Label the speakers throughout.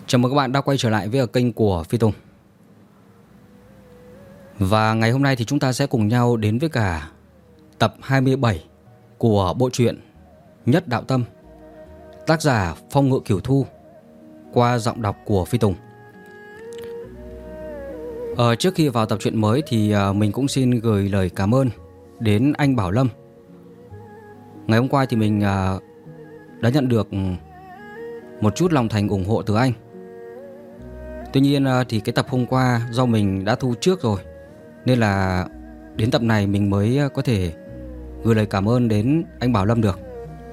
Speaker 1: Chào mừng các bạn đã quay trở lại với kênh của Phi Tùng. Và ngày hôm nay thì chúng ta sẽ cùng nhau đến với cả tập 27 của bộ truyện Nhất Đạo Tâm, tác giả Phong Ngự Kiều Thu, qua giọng đọc của Phi Tùng. Trước khi vào tập truyện mới thì mình cũng xin gửi lời cảm ơn đến anh Bảo Lâm. Ngày hôm qua thì mình đã nhận được một chút lòng thành ủng hộ từ anh. Tuy nhiên thì cái tập hôm qua do mình đã thu trước rồi, nên là đến tập này mình mới có thể gửi lời cảm ơn đến anh Bảo Lâm được.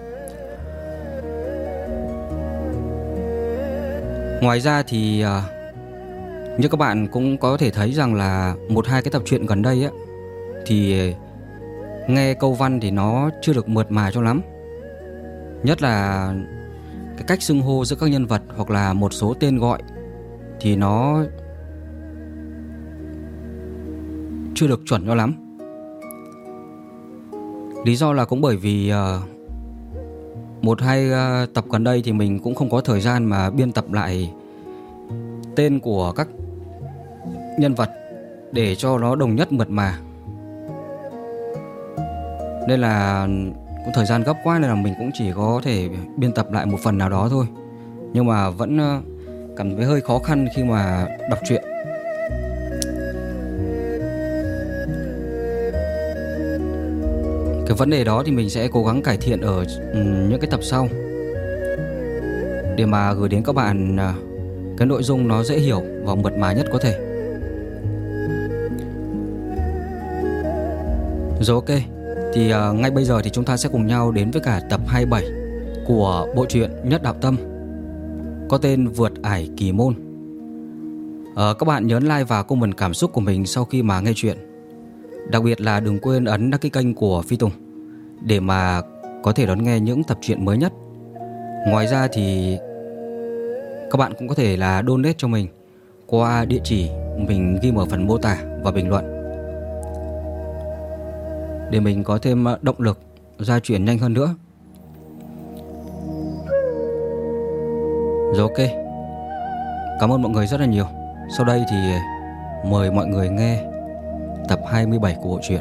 Speaker 1: Ngoài ra thì như các bạn cũng có thể thấy rằng là một hai cái tập truyện gần đây á, thì nghe câu văn thì nó chưa được mượt mà cho lắm. Nhất là cái cách xưng hô giữa các nhân vật hoặc là một số tên gọi thì nó chưa được chuẩn cho lắm. Lý do là cũng bởi vì một hai tập gần đây thì mình cũng không có thời gian mà biên tập lại tên của các nhân vật để cho nó đồng nhất mượt mà. Nên là cũng thời gian gấp quá, nên là mình cũng chỉ có thể biên tập lại một phần nào đó thôi. Nhưng mà vẫn cảm thấy hơi khó khăn khi mà đọc truyện. Cái vấn đề đó thì mình sẽ cố gắng cải thiện ở những cái tập sau, để mà gửi đến các bạn cái nội dung nó dễ hiểu và mượt mà nhất có thể. Rồi, ok. Thì ngay bây giờ thì chúng ta sẽ cùng nhau đến với cả tập 27 của bộ truyện Nhất Đạo Tâm, có tên Vượt Ải Kỳ Môn. Các bạn nhớ like và comment cảm xúc của mình sau khi mà nghe chuyện. Đặc biệt là đừng quên ấn đăng ký kênh của Phi Tùng để mà có thể đón nghe những tập truyện mới nhất. Ngoài ra thì các bạn cũng có thể là donate cho mình qua địa chỉ mình ghi ở phần mô tả và bình luận, để mình có thêm động lực ra truyện nhanh hơn nữa. Rồi, ok. Cảm ơn mọi người rất là nhiều. Sau đây thì mời mọi người nghe tập 27 của bộ truyện.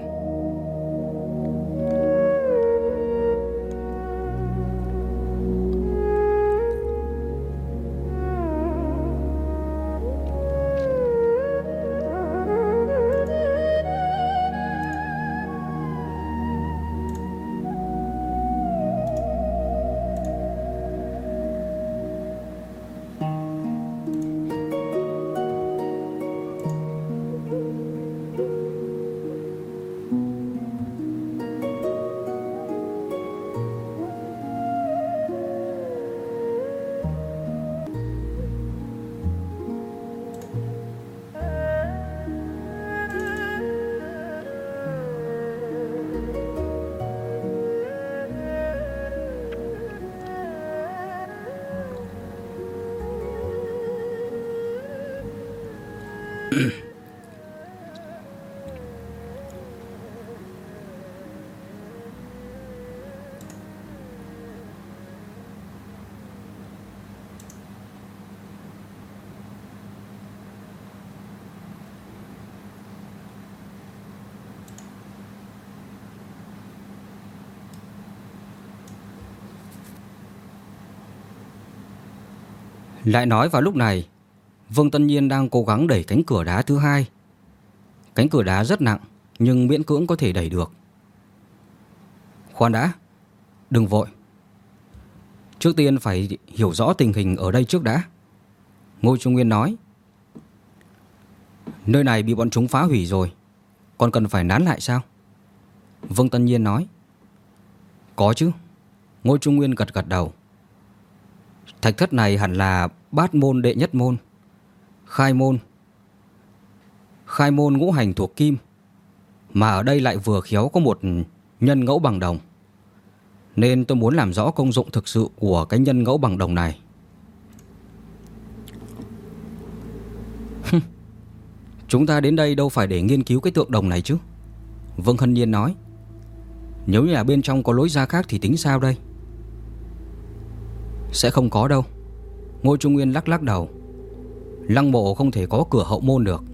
Speaker 1: Lại nói vào lúc này, Vương Tân Nhiên đang cố gắng đẩy cánh cửa đá thứ hai. Cánh cửa đá rất nặng, nhưng miễn cưỡng có thể đẩy được. Khoan đã, đừng vội. Trước tiên phải hiểu rõ tình hình ở đây trước đã. Ngô Trung Nguyên nói. Nơi này bị bọn chúng phá hủy rồi, còn cần phải nán lại sao? Vương Tân Nhiên nói. Có chứ. Ngô Trung Nguyên gật gật đầu. Thạch thất này hẳn là bát môn đệ nhất môn, khai môn ngũ hành thuộc kim, mà ở đây lại vừa khéo có một nhân ngẫu bằng đồng, nên tôi muốn làm rõ công dụng thực sự của cái nhân ngẫu bằng đồng này. Chúng ta đến đây đâu phải để nghiên cứu cái tượng đồng này chứ, Vương Hân Nhiên nói. Nếu như là bên trong có lối ra khác thì tính sao đây? Sẽ không có đâu, Ngô Trung Nguyên lắc lắc đầu. Lăng mộ không thể có cửa hậu môn được.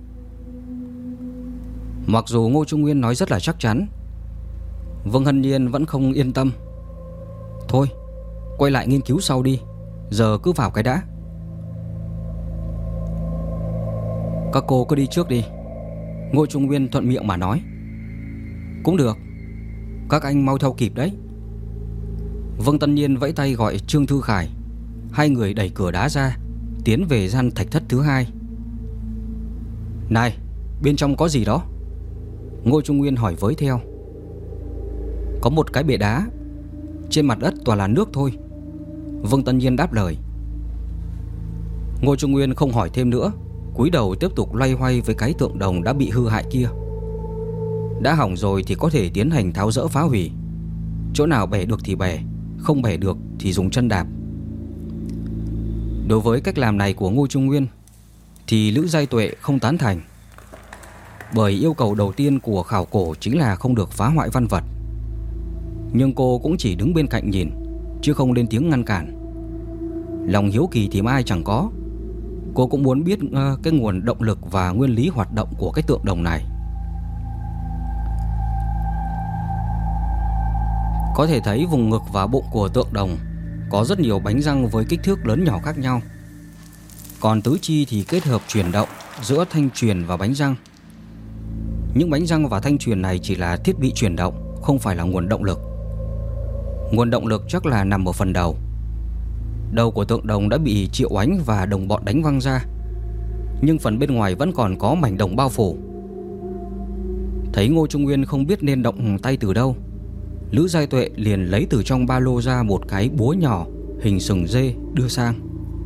Speaker 1: Mặc dù Ngô Trung Nguyên nói rất là chắc chắn, Vương Hân Nhiên vẫn không yên tâm. Thôi, quay lại nghiên cứu sau đi, giờ cứ vào cái đã. Các cô cứ đi trước đi, Ngô Trung Nguyên thuận miệng mà nói. Cũng được, các anh mau theo kịp đấy. Vương Tân Nhiên vẫy tay gọi Trương Thư Khải. Hai người đẩy cửa đá ra, tiến về gian thạch thất thứ hai. Này, bên trong có gì đó? Ngô Trung Nguyên hỏi với theo. Có một cái bể đá, trên mặt đất toàn là nước thôi, Vương Tân Nhiên đáp lời. Ngô Trung Nguyên không hỏi thêm nữa, cúi đầu tiếp tục loay hoay với cái tượng đồng đã bị hư hại kia. Đã hỏng rồi thì có thể tiến hành tháo dỡ phá hủy. Chỗ nào bẻ được thì bẻ, không bẻ được thì dùng chân đạp. Đối với cách làm này của Ngô Trung Nguyên thì Lữ Giai Tuệ không tán thành. Bởi yêu cầu đầu tiên của khảo cổ chính là không được phá hoại văn vật. Nhưng cô cũng chỉ đứng bên cạnh nhìn, chứ không lên tiếng ngăn cản. Lòng hiếu kỳ thì ai chẳng có. Cô cũng muốn biết cái nguồn động lực và nguyên lý hoạt động của cái tượng đồng này. Có thể thấy vùng ngực và bụng của tượng đồng có rất nhiều bánh răng với kích thước lớn nhỏ khác nhau. Còn tứ chi thì kết hợp chuyển động giữa thanh truyền và bánh răng. Những bánh răng và thanh truyền này chỉ là thiết bị chuyển động, không phải là nguồn động lực. Nguồn động lực chắc là nằm ở phần đầu. Đầu của tượng đồng đã bị Triệu Ánh và đồng bọn đánh văng ra, nhưng phần bên ngoài vẫn còn có mảnh đồng bao phủ. Thấy Ngô Trung Nguyên không biết nên động tay từ đâu, Lữ Giai Tuệ liền lấy từ trong ba lô ra một cái búa nhỏ hình sừng dê đưa sang.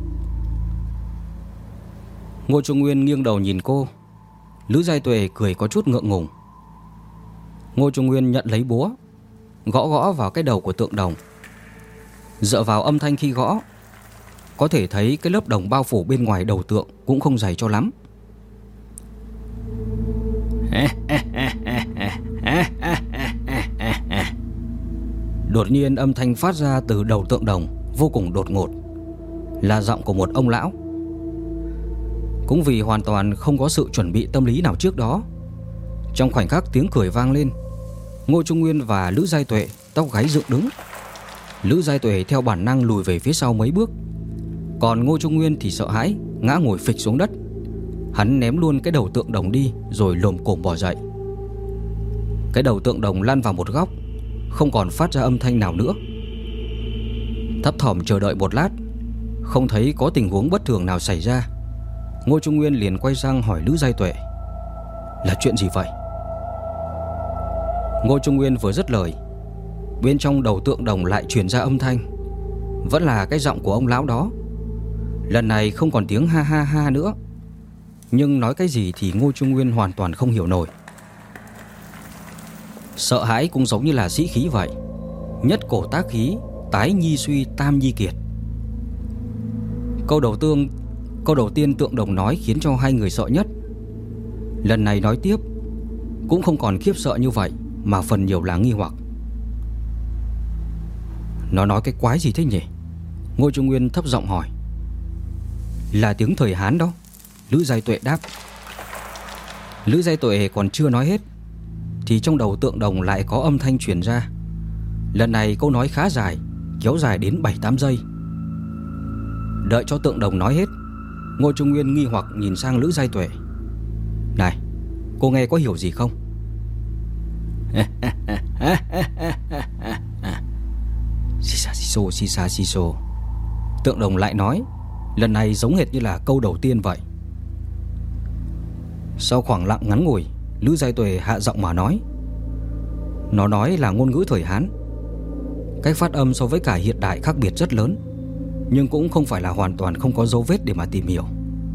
Speaker 1: Ngô Trung Nguyên nghiêng đầu nhìn cô. Lữ Giai Tuệ cười có chút ngượng ngùng. Ngô Trung Nguyên nhận lấy búa, gõ gõ vào cái đầu của tượng đồng. Dựa vào âm thanh khi gõ, có thể thấy cái lớp đồng bao phủ bên ngoài đầu tượng cũng không dày cho lắm. Đột nhiên âm thanh phát ra từ đầu tượng đồng vô cùng đột ngột, là giọng của một ông lão. Cũng vì hoàn toàn không có sự chuẩn bị tâm lý nào trước đó, trong khoảnh khắc tiếng cười vang lên, Ngô Trung Nguyên và Lữ Giai Tuệ tóc gáy dựng đứng. Lữ Giai Tuệ theo bản năng lùi về phía sau mấy bước, còn Ngô Trung Nguyên thì sợ hãi ngã ngồi phịch xuống đất. Hắn ném luôn cái đầu tượng đồng đi rồi lồm cồm bò dậy. Cái đầu tượng đồng lăn vào một góc, không còn phát ra âm thanh nào nữa. Thấp thỏm chờ đợi một lát, không thấy có tình huống bất thường nào xảy ra, Ngô Trung Nguyên liền quay sang hỏi Lữ Giai Tuệ: Là chuyện gì vậy? Ngô Trung Nguyên vừa dứt lời, bên trong đầu tượng đồng lại truyền ra âm thanh, vẫn là cái giọng của ông lão đó. Lần này không còn tiếng ha ha ha nữa, nhưng nói cái gì thì Ngô Trung Nguyên hoàn toàn không hiểu nổi. Sợ hãi cũng giống như là sĩ khí vậy. Nhất cổ tác khí, tái nhi suy, tam nhi kiệt. Câu đầu tiên tượng đồng nói khiến cho hai người sợ nhất. Lần này nói tiếp cũng không còn khiếp sợ như vậy, mà phần nhiều là nghi hoặc. Nó nói cái quái gì thế nhỉ? Ngô Trung Nguyên thấp giọng hỏi. Là tiếng thời Hán đó, Lữ Giai Tuệ đáp. Lữ Giai Tuệ còn chưa nói hết thì trong đầu tượng đồng lại có âm thanh truyền ra. Lần này câu nói khá dài, kéo dài đến 7-8 giây. Đợi cho tượng đồng nói hết, Ngô Trung Nguyên nghi hoặc nhìn sang Lữ Giai Tuệ. Này, cô nghe có hiểu gì không? Xì xa xì xô. Tượng đồng lại nói, lần này giống hệt như là câu đầu tiên vậy. Sau khoảng lặng ngắn ngủi, Lữ Giai Tuệ hạ giọng mà nói. Nó nói là ngôn ngữ thời Hán. Cách phát âm so với cả hiện đại khác biệt rất lớn, nhưng cũng không phải là hoàn toàn không có dấu vết để mà tìm hiểu.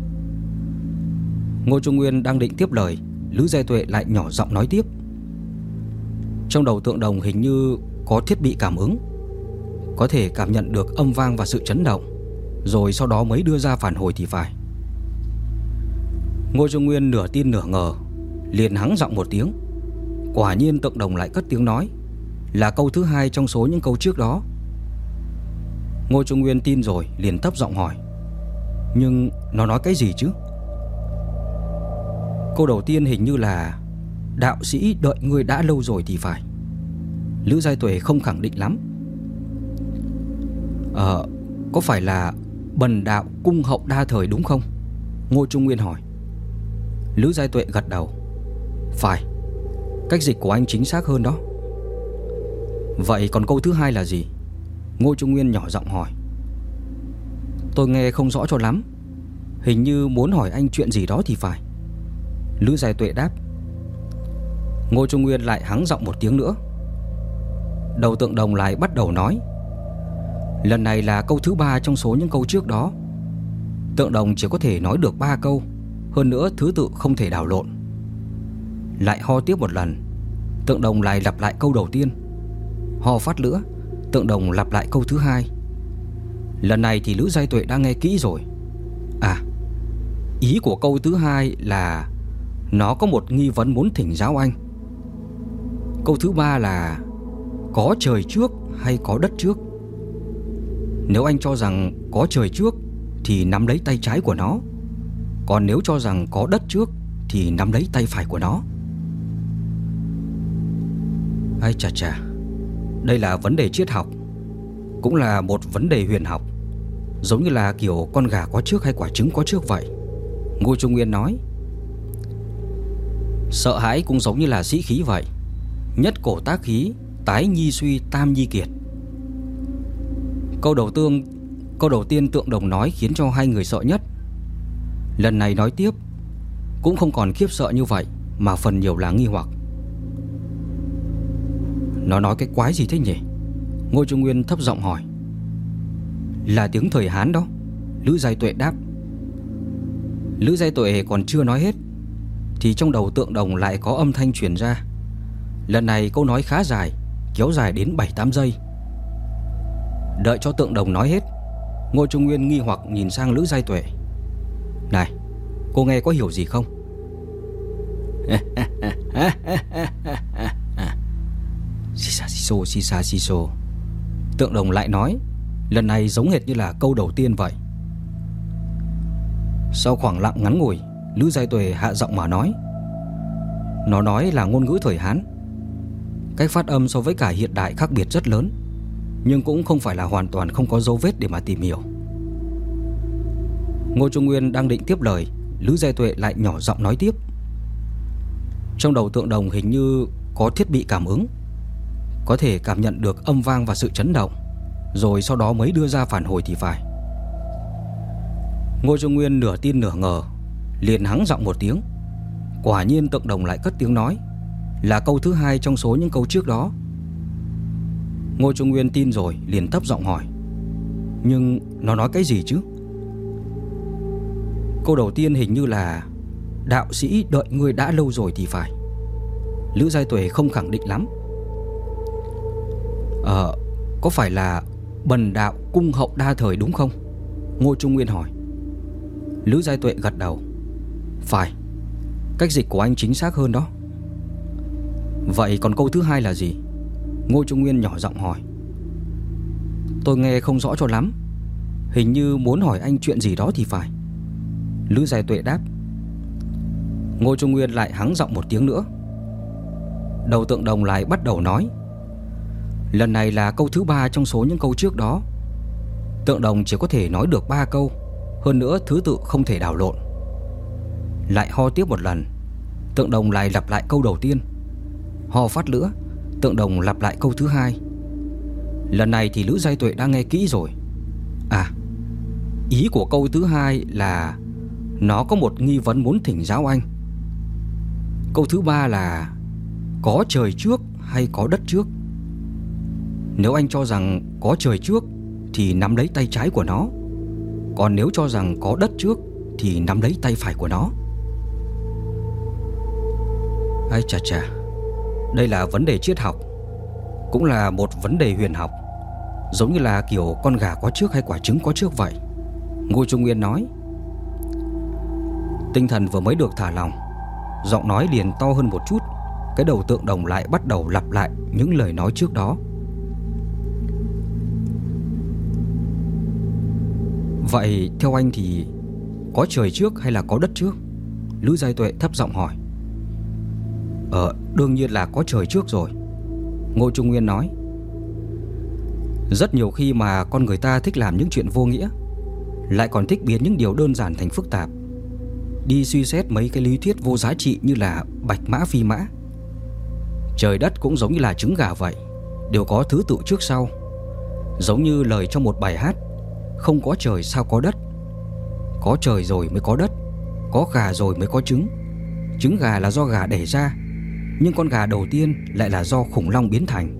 Speaker 1: Ngô Trung Nguyên đang định tiếp lời, Lữ Giai Tuệ lại nhỏ giọng nói tiếp. Trong đầu tượng đồng hình như có thiết bị cảm ứng, có thể cảm nhận được âm vang và sự chấn động, rồi sau đó mới đưa ra phản hồi thì phải. Ngô Trung Nguyên nửa tin nửa ngờ, liền hắng giọng một tiếng. Quả nhiên tượng đồng lại cất tiếng nói, là câu thứ hai trong số những câu trước đó. Ngô Trung Nguyên tin rồi, liền thấp giọng hỏi. Nhưng nó nói cái gì chứ? Câu đầu tiên hình như là đạo sĩ đợi ngươi đã lâu rồi thì phải. Lữ Giai Tuệ không khẳng định lắm. Có phải là bần đạo cung hậu đa thời đúng không? Ngô Trung Nguyên hỏi. Lữ Giai Tuệ gật đầu. Phải, cách dịch của anh chính xác hơn đó. Vậy còn câu thứ hai là gì? Ngô Trung Nguyên nhỏ giọng hỏi. Tôi nghe không rõ cho lắm. Hình như muốn hỏi anh chuyện gì đó thì phải. Lữ Giai Tuệ đáp. Ngô Trung Nguyên lại hắng giọng một tiếng nữa. Đầu Tượng Đồng lại bắt đầu nói. Lần này là câu thứ 3 trong số những câu trước đó. Tượng Đồng chỉ có thể nói được 3 câu, hơn nữa thứ tự không thể đảo lộn. Lại ho tiếp một lần. Tượng Đồng lại lặp lại câu đầu tiên. Ho phát nữa. Tượng Đồng lặp lại câu thứ 2. Lần này thì Lữ Giai Tuệ đã nghe kỹ rồi. Ý của câu thứ 2 là nó có một nghi vấn muốn thỉnh giáo anh. Câu thứ 3 là có trời trước hay có đất trước. Nếu anh cho rằng có trời trước thì nắm lấy tay trái của nó, còn nếu cho rằng có đất trước thì nắm lấy tay phải của nó. Ai chà chà, đây là vấn đề triết học, cũng là một vấn đề huyền học, giống như là kiểu con gà có trước hay quả trứng có trước vậy. Ngô Trung Nguyên nói. Sợ hãi cũng giống như là sĩ khí vậy. Nhất cổ tác khí, tái nhi suy, tam nhi kiệt. Câu đầu tiên Tượng Đồng nói khiến cho hai người sợ nhất. Lần này nói tiếp cũng không còn khiếp sợ như vậy, mà phần nhiều là nghi hoặc. Nó nói cái quái gì thế nhỉ? Ngô Trung Nguyên thấp giọng hỏi. Là tiếng thời Hán đó, Lữ Giai Tuệ đáp. Lữ Giai Tuệ còn chưa nói hết thì trong đầu Tượng Đồng lại có âm thanh truyền ra. Lần này câu nói khá dài, kéo dài đến 7-8 giây. Đợi cho Tượng Đồng nói hết, Ngô Trung Nguyên nghi hoặc nhìn sang Lữ Giai Tuệ. Này, cô nghe có hiểu gì không? Xì xa xì xô. Tượng Đồng lại nói, lần này giống hệt như là câu đầu tiên vậy. Sau khoảng lặng ngắn ngủi, Lữ Giai Tuệ hạ giọng mà nói. Nó nói là ngôn ngữ thời Hán. Cách phát âm so với cả hiện đại khác biệt rất lớn, nhưng cũng không phải là hoàn toàn không có dấu vết để mà tìm hiểu. Ngô Trung Nguyên đang định tiếp lời, Lữ Giai Tuệ lại nhỏ giọng nói tiếp. Trong đầu Tượng Đồng hình như có thiết bị cảm ứng, có thể cảm nhận được âm vang và sự chấn động, rồi sau đó mới đưa ra phản hồi thì phải. Ngô Trung Nguyên nửa tin nửa ngờ, liền hắng giọng một tiếng. Quả nhiên Tượng Đồng lại cất tiếng nói. Là câu thứ 2 trong số những câu trước đó. Ngô Trung Nguyên tin rồi, liền thấp giọng hỏi. Nhưng nó nói cái gì chứ? Câu đầu tiên hình như là đạo sĩ đợi ngươi đã lâu rồi thì phải. Lữ Giai Tuệ không khẳng định lắm. Có phải là bần đạo cung hậu đa thời đúng không? Ngô Trung Nguyên hỏi. Lữ Giai Tuệ gật đầu. Phải, cách dịch của anh chính xác hơn đó. Vậy còn câu thứ 2 là gì? Ngô Trung Nguyên nhỏ giọng hỏi. Tôi nghe không rõ cho lắm. Hình như muốn hỏi anh chuyện gì đó thì phải. Lữ Giai Tuệ đáp. Ngô Trung Nguyên lại hắng giọng một tiếng nữa. Đầu Tượng Đồng lại bắt đầu nói. Lần này là câu thứ 3 trong số những câu trước đó. Tượng Đồng chỉ có thể nói được 3 câu, hơn nữa thứ tự không thể đảo lộn. Lại ho tiếp một lần. Tượng Đồng lại lặp lại câu đầu tiên. Ho phát nữa. Tượng Đồng lặp lại câu thứ 2. Lần này thì Lữ Giai Tuệ đã nghe kỹ rồi. Ý của câu thứ 2 là nó có một nghi vấn muốn thỉnh giáo anh. Câu thứ 3 là có trời trước hay có đất trước. Nếu anh cho rằng có trời trước thì nắm lấy tay trái của nó, còn nếu cho rằng có đất trước thì nắm lấy tay phải của nó. Ai chà chà, đây là vấn đề triết học, cũng là một vấn đề huyền học, giống như là kiểu con gà có trước hay quả trứng có trước vậy. Ngô Trung Nguyên nói. Tinh thần vừa mới được thả lỏng, giọng nói liền to hơn một chút. Cái đầu Tượng Đồng lại bắt đầu lặp lại những lời nói trước đó. Vậy theo anh thì Có trời trước hay là có đất trước? Lữ Giai Tuệ thấp giọng hỏi. Đương nhiên là có trời trước rồi, Ngô Trung Nguyên nói. Rất nhiều khi mà con người ta thích làm những chuyện vô nghĩa, lại còn thích biến những điều đơn giản thành phức tạp, đi suy xét mấy cái lý thuyết vô giá trị như là bạch mã phi mã. Trời đất cũng giống như là trứng gà vậy, đều có thứ tự trước sau. Giống như lời trong một bài hát: không có trời sao có đất, có trời rồi mới có đất, có gà rồi mới có trứng. Trứng gà là do gà đẻ ra, nhưng con gà đầu tiên lại là do khủng long biến thành.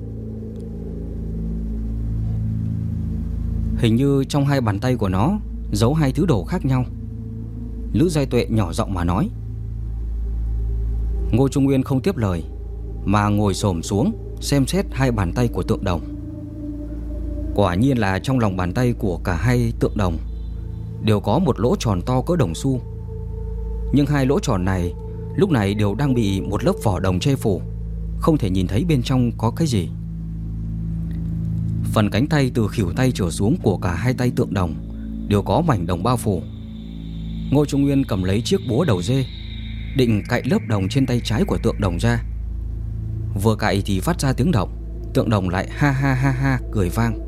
Speaker 1: Hình như trong hai bàn tay của nó giấu hai thứ đồ khác nhau, Lữ Giai Tuệ nhỏ giọng mà nói. Ngô Trung Nguyên không tiếp lời, mà ngồi xổm xuống xem xét hai bàn tay của tượng đồng. Quả nhiên là trong lòng bàn tay của cả hai tượng đồng đều có một lỗ tròn to cỡ đồng xu. Nhưng hai lỗ tròn này lúc này đều đang bị một lớp vỏ đồng che phủ, không thể nhìn thấy bên trong có cái gì. Phần cánh tay từ khuỷu tay trở xuống của cả hai tay tượng đồng đều có mảnh đồng bao phủ. Ngô Trung Nguyên cầm lấy chiếc búa đầu dê, định cạy lớp đồng trên tay trái của tượng đồng ra. Vừa cạy thì phát ra tiếng động, tượng đồng lại ha ha ha ha cười vang.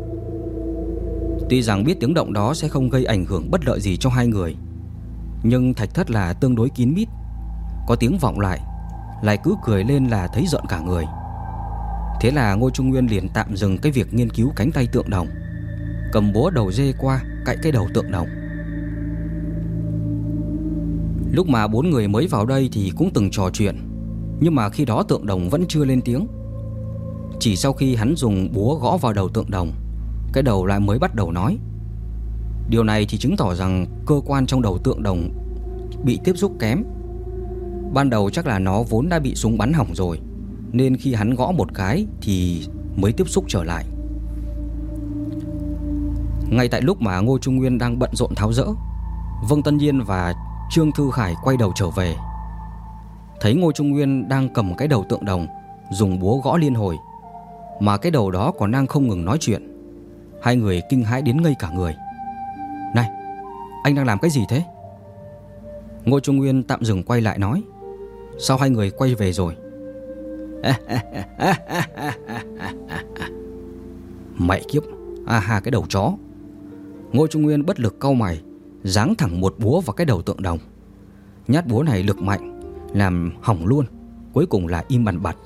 Speaker 1: Tuy rằng biết tiếng động đó sẽ không gây ảnh hưởng bất lợi gì cho hai người, nhưng thạch thất là tương đối kín mít, có tiếng vọng lại cứ cười lên là thấy rợn cả người. Thế là Ngô Trung Nguyên liền tạm dừng cái việc nghiên cứu cánh tay tượng đồng, cầm búa đầu dê qua cạy cái đầu tượng đồng. Lúc mà bốn người mới vào đây thì cũng từng trò chuyện, nhưng mà khi đó tượng đồng vẫn chưa lên tiếng. Chỉ sau khi hắn dùng búa gõ vào đầu tượng đồng, cái đầu lại mới bắt đầu nói. Điều này thì chứng tỏ rằng cơ quan trong đầu tượng đồng bị tiếp xúc kém. Ban đầu chắc là nó vốn đã bị súng bắn hỏng rồi, nên khi hắn gõ một cái thì mới tiếp xúc trở lại. Ngay tại lúc mà Ngô Trung Nguyên đang bận rộn tháo dỡ, Vương Tân Nhiên và Trương Thư Khải quay đầu trở về. Thấy Ngô Trung Nguyên đang cầm cái đầu tượng đồng, dùng búa gõ liên hồi, mà cái đầu đó còn đang không ngừng nói chuyện. Hai người kinh hãi đến ngây cả người. Này, anh đang làm cái gì thế? Ngô Trung Nguyên tạm dừng quay lại nói. Sao hai người quay về rồi? Mẹ kiếp, cái đầu chó. Ngô Trung Nguyên bất lực cau mày, giáng thẳng một búa vào cái đầu tượng đồng. Nhát búa này lực mạnh, làm hỏng luôn, cuối cùng là im bặt bặt.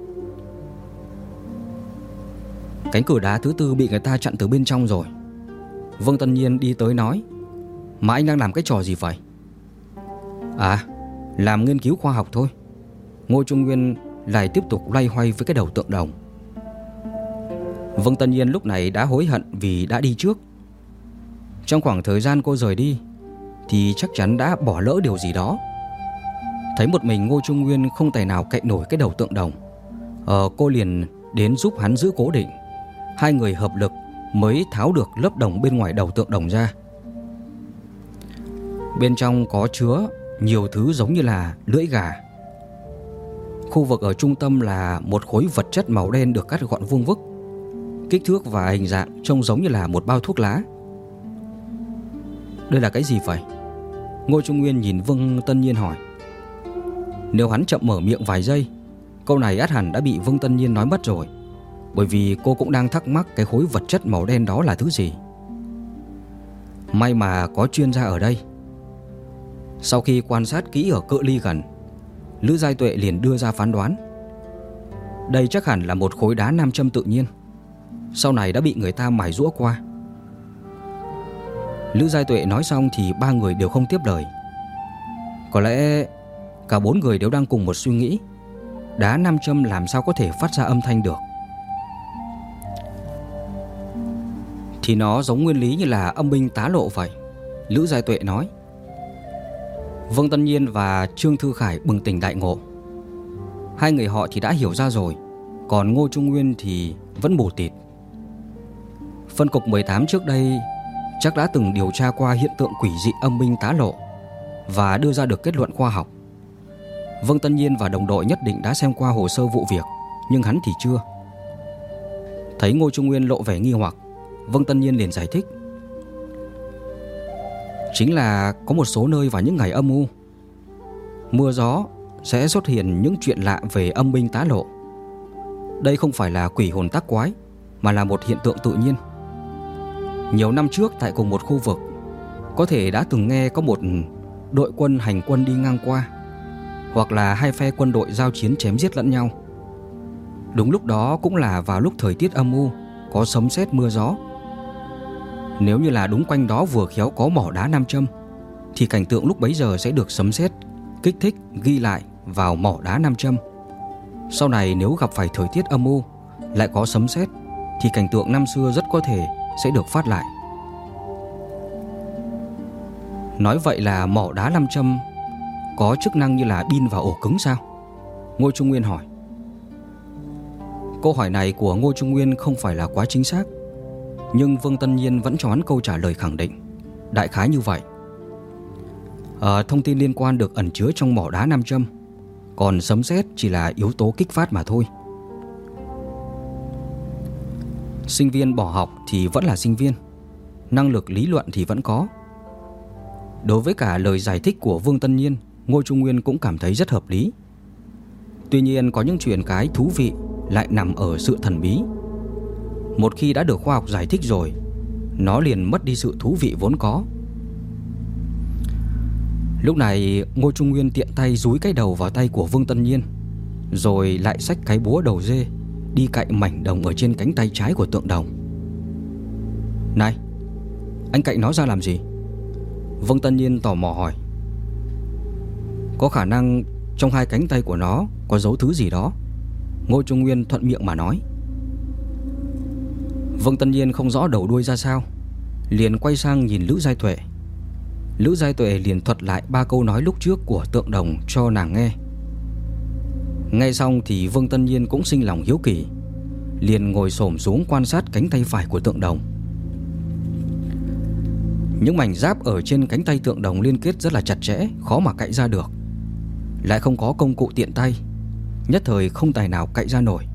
Speaker 1: Cánh cửa đá thứ tư bị người ta chặn từ bên trong rồi. Vương Tân Nhiên đi tới nói. Mà anh đang làm cái trò gì vậy? Làm nghiên cứu khoa học thôi. Ngô Trung Nguyên lại tiếp tục loay hoay với cái đầu tượng đồng. Vương Tân Nhiên lúc này đã hối hận vì đã đi trước. Trong khoảng thời gian cô rời đi thì chắc chắn đã bỏ lỡ điều gì đó. Thấy một mình Ngô Trung Nguyên không tài nào cậy nổi cái đầu tượng đồng, cô liền đến giúp hắn giữ cố định. Hai người hợp lực mới tháo được lớp đồng bên ngoài đầu tượng đồng ra. Bên trong có chứa nhiều thứ giống như là lưỡi gà. Khu vực ở trung tâm là một khối vật chất màu đen được cắt gọn vuông vức, kích thước và hình dạng trông giống như là một bao thuốc lá. Đây là cái gì vậy? Ngô Trung Nguyên nhìn Vương Tân Nhiên hỏi. Nếu hắn chậm mở miệng vài giây, câu này ắt hẳn đã bị Vương Tân Nhiên nói mất rồi, bởi vì cô cũng đang thắc mắc cái khối vật chất màu đen đó là thứ gì. May mà có chuyên gia ở đây. Sau khi quan sát kỹ ở cự ly gần, Lữ Giai Tuệ liền đưa ra phán đoán. Đây chắc hẳn là một khối đá nam châm tự nhiên, sau này đã bị người ta mài giũa qua. Lữ Giai Tuệ nói xong thì ba người đều không tiếp lời. Có lẽ cả bốn người đều đang cùng một suy nghĩ. Đá nam châm làm sao có thể phát ra âm thanh được? Thì nó giống nguyên lý như là âm binh tá lộ vậy, Lữ Giai Tuệ nói. Vương Tân Nhiên và Trương Thư Khải bừng tỉnh đại ngộ. Hai người họ thì đã hiểu ra rồi, còn Ngô Trung Nguyên thì vẫn mù tịt. Phân cục 18 trước đây chắc đã từng điều tra qua hiện tượng quỷ dị âm binh tá lộ và đưa ra được kết luận khoa học. Vương Tân Nhiên và đồng đội nhất định đã xem qua hồ sơ vụ việc, nhưng hắn thì chưa. Thấy Ngô Trung Nguyên lộ vẻ nghi hoặc, Vương Tân Nhiên liền giải thích. chính là có một số nơi vào những ngày âm u, mưa gió sẽ xuất hiện những chuyện lạ về âm binh tá lộ. Đây không phải là quỷ hồn tác quái, mà là một hiện tượng tự nhiên. Nhiều năm trước tại cùng một khu vực, có thể đã từng nghe có một đội quân hành quân đi ngang qua, hoặc là hai phe quân đội giao chiến chém giết lẫn nhau. Đúng lúc đó cũng là vào lúc thời tiết âm u, có sấm sét mưa gió. Nếu như là đúng quanh đó vừa khéo có mỏ đá nam châm, thì cảnh tượng lúc bấy giờ sẽ được sấm sét kích thích ghi lại vào mỏ đá nam châm. Sau này nếu gặp phải thời tiết âm u lại có sấm sét, thì cảnh tượng năm xưa rất có thể sẽ được phát lại. Nói vậy là mỏ đá nam châm có chức năng như là pin vào ổ cứng sao? Ngô Trung Nguyên hỏi. Câu hỏi này của Ngô Trung Nguyên không phải là quá chính xác, nhưng Vương Tân Nhiên vẫn cho hắn câu trả lời khẳng định, đại khái như vậy. Thông tin liên quan được ẩn chứa trong mỏ đá nam châm, còn sấm sét chỉ là yếu tố kích phát mà thôi. Sinh viên bỏ học thì vẫn là sinh viên, năng lực lý luận thì vẫn có. Đối với cả lời giải thích của Vương Tân Nhiên, Ngô Trung Nguyên cũng cảm thấy rất hợp lý. Tuy nhiên có những chuyện cái thú vị lại nằm ở sự thần bí. Một khi đã được khoa học giải thích rồi, nó liền mất đi sự thú vị vốn có. Lúc này Ngô Trung Nguyên tiện tay dúi cái đầu vào tay của Vương Tân Nhiên, rồi lại xách cái búa đầu dê đi cạy mảnh đồng ở trên cánh tay trái của tượng đồng. Này, anh cạy nó ra làm gì? Vương Tân Nhiên tò mò hỏi. Có khả năng trong hai cánh tay của nó có giấu thứ gì đó, Ngô Trung Nguyên thuận miệng mà nói. Vương Tân Nhiên không rõ đầu đuôi ra sao, liền quay sang nhìn Lữ Giai Tuệ. Lữ Giai Tuệ liền thuật lại 3 câu nói lúc trước của tượng đồng cho nàng nghe. Nghe xong thì Vương Tân Nhiên cũng sinh lòng hiếu kỳ, liền ngồi xổm xuống quan sát cánh tay phải của tượng đồng. Những mảnh giáp ở trên cánh tay tượng đồng liên kết rất là chặt chẽ, khó mà cạy ra được. Lại không có công cụ tiện tay, nhất thời không tài nào cạy ra nổi.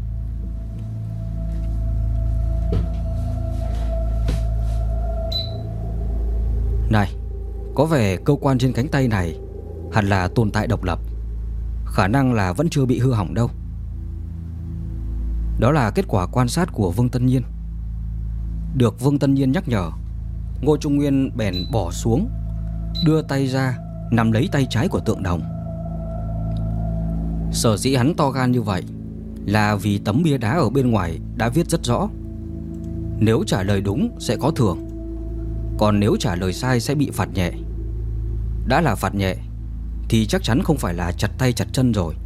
Speaker 1: Này, có vẻ cơ quan trên cánh tay này hẳn là tồn tại độc lập, khả năng là vẫn chưa bị hư hỏng đâu. Đó là kết quả quan sát của Vương Tân Nhiên. Được Vương Tân Nhiên nhắc nhở, Ngô Trung Nguyên bèn bỏ xuống, đưa tay ra nắm lấy tay trái của tượng đồng. Sở dĩ hắn to gan như vậy là vì tấm bia đá ở bên ngoài đã viết rất rõ, nếu trả lời đúng sẽ có thưởng, còn nếu trả lời sai sẽ bị phạt nhẹ. Đã là phạt nhẹ thì chắc chắn không phải là chặt tay chặt chân rồi.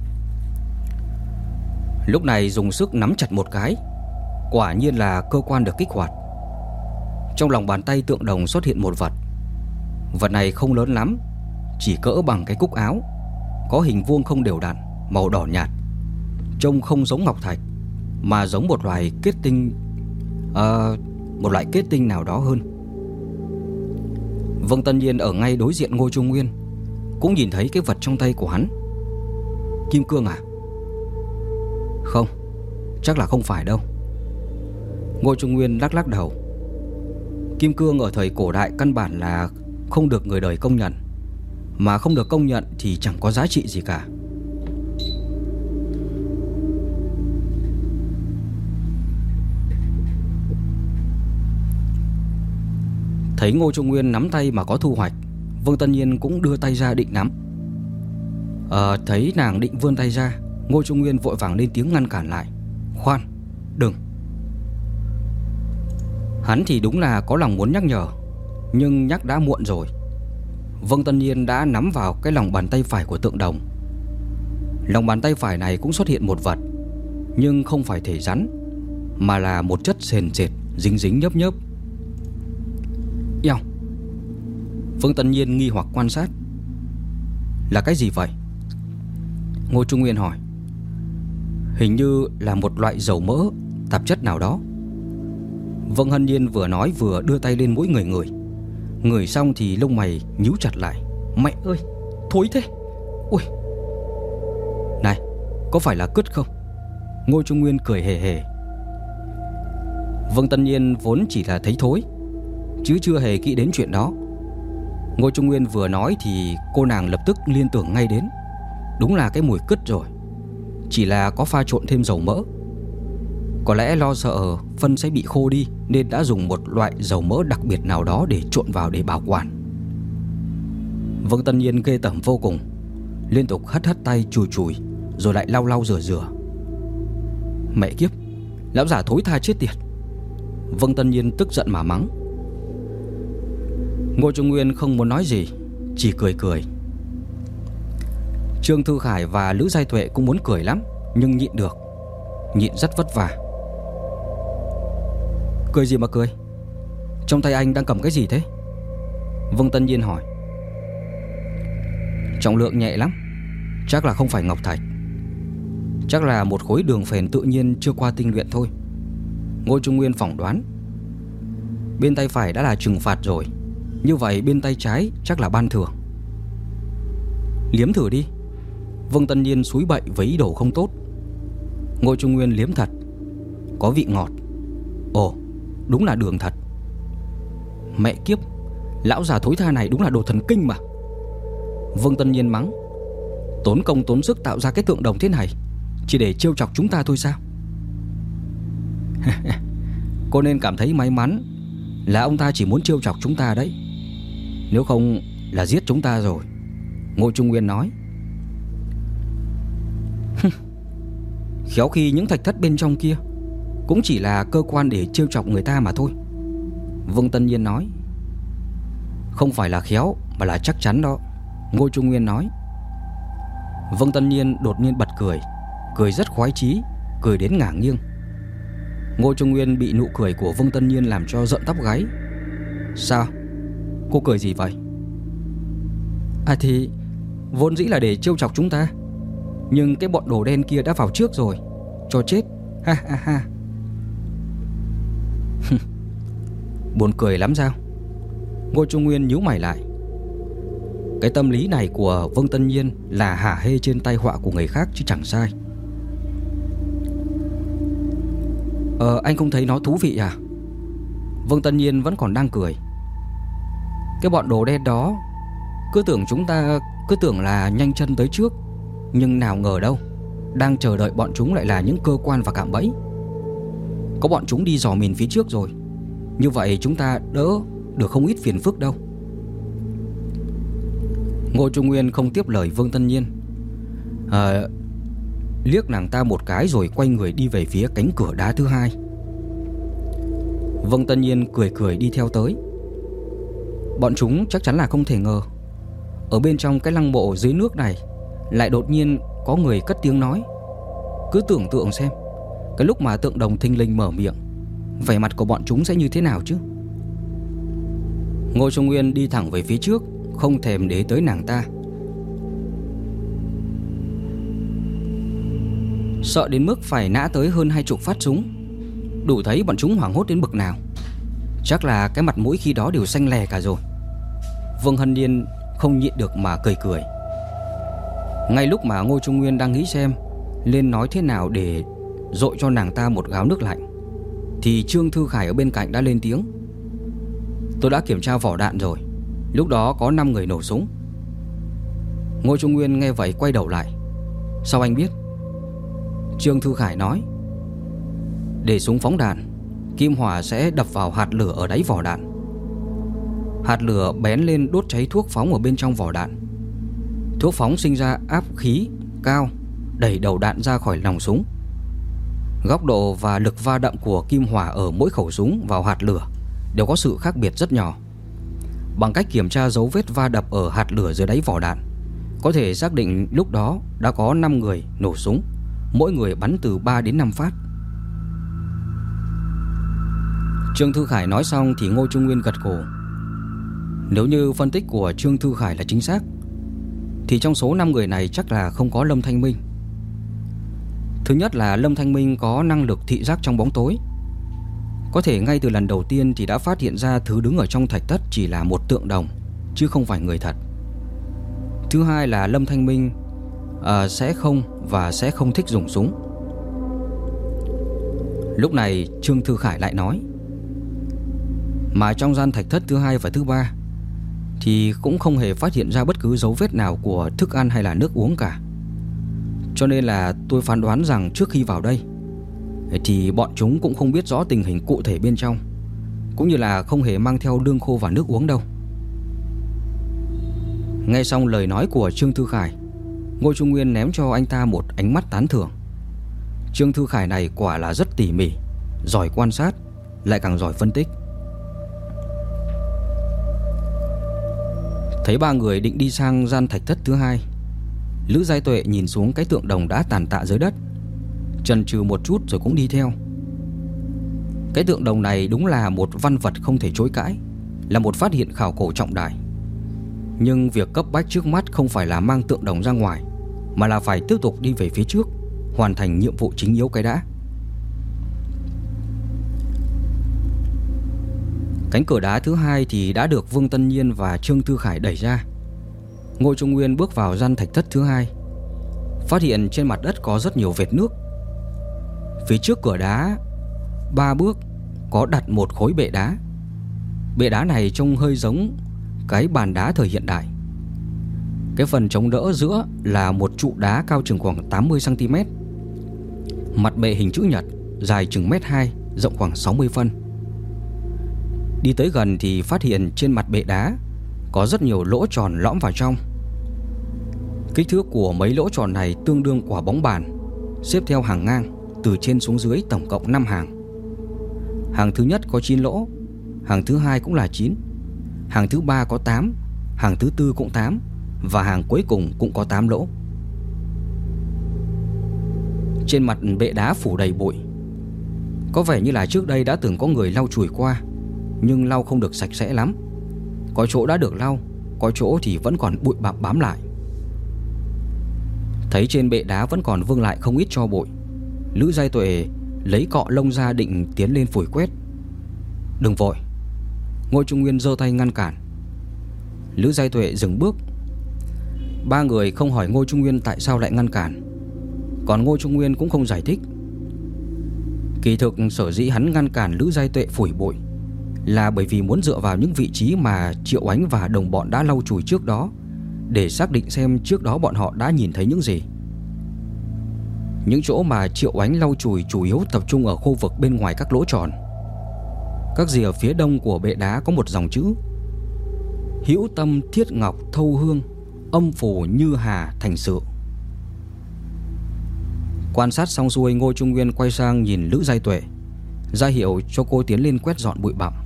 Speaker 1: Lúc này dùng sức nắm chặt một cái, quả nhiên là cơ quan được kích hoạt. Trong lòng bàn tay tượng đồng xuất hiện một vật. Vật này không lớn lắm, chỉ cỡ bằng cái cúc áo, có hình vuông không đều đặn, màu đỏ nhạt, trông không giống ngọc thạch mà giống một loại kết tinh, một loại kết tinh nào đó hơn. Vương Tân Nhiên ở ngay đối diện Ngô Trung Nguyên cũng nhìn thấy cái vật trong tay của hắn. Kim cương à? Không, chắc là không phải đâu. Ngô Trung Nguyên lắc lắc đầu. Kim cương ở thời cổ đại căn bản là không được người đời công nhận, mà không được công nhận thì chẳng có giá trị gì cả. Thấy Ngô Trung Nguyên nắm tay mà có thu hoạch, Vương Tân Nhiên cũng đưa tay ra định nắm. Thấy nàng định vươn tay ra, Ngô Trung Nguyên vội vàng lên tiếng ngăn cản lại. Khoan, đừng. Hắn thì đúng là có lòng muốn nhắc nhở, nhưng nhắc đã muộn rồi. Vương Tân Nhiên đã nắm vào cái lòng bàn tay phải của tượng đồng. Lòng bàn tay phải này cũng xuất hiện một vật, nhưng không phải thể rắn, mà là một chất sền sệt, dính dính nhớp nhớp. Nhau. Vương Tân Nhiên nghi hoặc quan sát. Là cái gì vậy? Ngô Trung Nguyên hỏi. Hình như là một loại dầu mỡ, tạp chất nào đó. Vương Hân Nhiên vừa nói vừa đưa tay lên mũi người. Ngửi xong thì lông mày nhíu chặt lại. Mẹ ơi, thối thế. Ui. Này, có phải là cứt không? Ngô Trung Nguyên cười hề hề. Vương Tân Nhiên vốn chỉ là thấy thối, chứ chưa hề nghĩ đến chuyện đó. Ngô Trung Nguyên vừa nói thì cô nàng lập tức liên tưởng ngay đến. Đúng là cái mùi cứt rồi, chỉ là có pha trộn thêm dầu mỡ. Có lẽ lo sợ phân sẽ bị khô đi nên đã dùng một loại dầu mỡ đặc biệt nào đó để trộn vào để bảo quản. Vương Tân Nhiên ghê tởm vô cùng, liên tục hất hất tay chùi chùi, rồi lại lau lau rửa rửa. Mẹ kiếp, lão già thối tha chết tiệt. Vương Tân Nhiên tức giận mà mắng. Ngô Trung Nguyên không muốn nói gì, chỉ cười cười. Trương Thư Khải và Lữ Giai Tuệ cũng muốn cười lắm, nhưng nhịn được. Nhịn rất vất vả. Cười gì mà cười? Trong tay anh đang cầm cái gì thế? Vương Tân Nhiên hỏi. Trọng lượng nhẹ lắm, chắc là không phải ngọc thạch. Chắc là một khối đường phèn tự nhiên chưa qua tinh luyện thôi, Ngô Trung Nguyên phỏng đoán. Bên tay phải đã là trừng phạt rồi, như vậy bên tay trái chắc là ban thưởng. Liếm thử đi. Vương Tân Nhiên xúi bậy với ý đồ không tốt. Ngô Trung Nguyên liếm thật, có vị ngọt. Ồ, đúng là đường thật. Mẹ kiếp, lão già thối tha này đúng là đồ thần kinh mà. Vương Tân Nhiên mắng. Tốn công tốn sức tạo ra cái tượng đồng thế này chỉ để trêu chọc chúng ta thôi sao? Cô nên cảm thấy may mắn là ông ta chỉ muốn trêu chọc chúng ta đấy, nếu không là giết chúng ta rồi, Ngô Trung Nguyên nói. Khéo khi những thạch thất bên trong kia cũng chỉ là cơ quan để trêu chọc người ta mà thôi, Vương Tân Nhiên nói. Không phải là khéo mà là chắc chắn đó, Ngô Trung Nguyên nói. Vương Tân Nhiên đột nhiên bật cười, cười rất khoái chí, cười đến ngả nghiêng. Ngô Trung Nguyên bị nụ cười của Vương Tân Nhiên làm cho rợn tóc gáy. Sao? Cô cười gì vậy? À thì vốn dĩ là để trêu chọc chúng ta, nhưng cái bọn đồ đen kia đã vào trước rồi, cho chết. Ha ha ha. Buồn cười lắm sao? Ngô Trung Nguyên nhíu mày lại. Cái tâm lý này của Vương Tân Nhiên là hả hê trên tai họa của người khác chứ chẳng sai. Anh không thấy nó thú vị à? Vương Tân Nhiên vẫn còn đang cười. Cái bọn đồ đen đó chúng ta cứ tưởng là nhanh chân tới trước, nhưng nào ngờ đâu, đang chờ đợi bọn chúng lại là những cơ quan và cạm bẫy. Có bọn chúng đi dò mìn phía trước rồi, như vậy chúng ta đỡ được không ít phiền phức đâu. Ngô Trung Nguyên không tiếp lời Vương Tân Nhiên, liếc nàng ta một cái rồi quay người đi về phía cánh cửa đá thứ hai. Vương Tân Nhiên cười cười đi theo tới. Bọn chúng chắc chắn là không thể ngờ ở bên trong cái lăng mộ dưới nước này lại đột nhiên có người cất tiếng nói. Cứ tưởng tượng xem, cái lúc mà tượng đồng thình lình mở miệng, vẻ mặt của bọn chúng sẽ như thế nào chứ. Ngô Trung Nguyên đi thẳng về phía trước, không thèm để tới nàng ta. Sợ đến mức phải nã tới hơn 20 phát súng, đủ thấy bọn chúng hoảng hốt đến bực nào. Chắc là cái mặt mũi khi đó đều xanh lè cả rồi. Vương Hân Niên không nhịn được mà cười cười. Ngay lúc mà Ngô Trung Nguyên đang nghĩ xem nên nói thế nào để dội cho nàng ta một gáo nước lạnh, thì Trương Thư Khải ở bên cạnh đã lên tiếng. Tôi đã kiểm tra vỏ đạn rồi, lúc đó có 5 người nổ súng. Ngô Trung Nguyên nghe vậy quay đầu lại. Sao anh biết? Trương Thư Khải nói. Để súng phóng đạn, kim hỏa sẽ đập vào hạt lửa ở đáy vỏ đạn. Hạt lửa bén lên đốt cháy thuốc phóng ở bên trong vỏ đạn. Thuốc phóng sinh ra áp khí cao, đẩy đầu đạn ra khỏi nòng súng. Góc độ và lực va đậm của kim hỏa ở mỗi khẩu súng vào hạt lửa đều có sự khác biệt rất nhỏ. Bằng cách kiểm tra dấu vết va đập ở hạt lửa dưới đáy vỏ đạn, có thể xác định lúc đó đã có 5 người nổ súng, mỗi người bắn từ 3 đến 5 phát. Trương Thư Khải nói xong thì Ngô Trung Nguyên gật gù. Nếu như phân tích của Trương Thư Khải là chính xác, thì trong số 5 người này chắc là không có Lâm Thanh Minh. Thứ nhất là Lâm Thanh Minh có năng lực thị giác trong bóng tối, có thể ngay từ lần đầu tiên thì đã phát hiện ra thứ đứng ở trong thạch thất chỉ là một tượng đồng, chứ không phải người thật. Thứ hai là Lâm Thanh Minh sẽ không thích dùng súng. Lúc này Trương Thư Khải lại nói, mà trong gian thạch thất thứ hai và thứ ba thì cũng không hề phát hiện ra bất cứ dấu vết nào của thức ăn hay là nước uống cả. Cho nên là tôi phán đoán rằng trước khi vào đây thì bọn chúng cũng không biết rõ tình hình cụ thể bên trong, cũng như là không hề mang theo lương khô và nước uống đâu. Nghe xong lời nói của Trương Thư Khải, Ngô Trung Nguyên ném cho anh ta một ánh mắt tán thưởng. Trương Thư Khải này quả là rất tỉ mỉ, giỏi quan sát, lại càng giỏi phân tích. Thấy ba người định đi sang gian thạch thất thứ hai, Lữ Giai Tuệ nhìn xuống cái tượng đồng đã tàn tạ dưới đất, chần chừ một chút rồi cũng đi theo. Cái tượng đồng này đúng là một văn vật không thể chối cãi, là một phát hiện khảo cổ trọng đại. Nhưng việc cấp bách trước mắt không phải là mang tượng đồng ra ngoài, mà là phải tiếp tục đi về phía trước, hoàn thành nhiệm vụ chính yếu cái đã. Cánh cửa đá thứ hai thì đã được Vương Tân Nhiên và Trương Thư Khải đẩy ra. Ngô Trung Nguyên bước vào gian thạch thất thứ hai, phát hiện trên mặt đất có rất nhiều vệt nước. Phía trước cửa đá 3 bước có đặt một khối bệ đá. Bệ đá này trông hơi giống cái bàn đá thời hiện đại. Cái phần chống đỡ giữa là một trụ đá cao chừng khoảng 80 cm. Mặt bệ hình chữ nhật, dài chừng 1,2 m, rộng khoảng 60 phân. Đi tới gần thì phát hiện trên mặt bệ đá có rất nhiều lỗ tròn lõm vào trong. Kích thước của mấy lỗ tròn này tương đương quả bóng bàn, xếp theo hàng ngang từ trên xuống dưới, tổng cộng 5 hàng. Hàng thứ nhất có 9 lỗ, hàng thứ hai cũng là 9, hàng thứ ba có 8, hàng thứ tư cũng 8, và hàng cuối cùng cũng có 8 lỗ. Trên mặt bệ đá phủ đầy bụi, có vẻ như là trước đây đã từng có người lau chùi qua, nhưng lau không được sạch sẽ lắm. Có chỗ đã được lau, có chỗ thì vẫn còn bụi bặm bám lại. Thấy trên bệ đá vẫn còn vương lại không ít tro bụi, Lữ Giai Tuệ lấy cọ lông ra định tiến lên phủi quét. "Đừng vội." Ngô Trung Nguyên giơ tay ngăn cản. Lữ Giai Tuệ dừng bước. Ba người không hỏi Ngô Trung Nguyên tại sao lại ngăn cản, còn Ngô Trung Nguyên cũng không giải thích. Kỳ thực sở dĩ hắn ngăn cản Lữ Giai Tuệ phủi bụi là bởi vì muốn dựa vào những vị trí mà Triệu Ánh và đồng bọn đã lau chùi trước đó, để xác định xem trước đó bọn họ đã nhìn thấy những gì. Những chỗ mà Triệu Ánh lau chùi chủ yếu tập trung ở khu vực bên ngoài các lỗ tròn. Các rìa phía đông của bệ đá có một dòng chữ: "Hữu tâm thiết ngọc thâu hương, âm phủ như hà thành sự." Quan sát xong xuôi, Ngô Trung Nguyên quay sang nhìn Lữ Giai Tuệ, ra hiệu cho cô tiến lên quét dọn bụi bặm.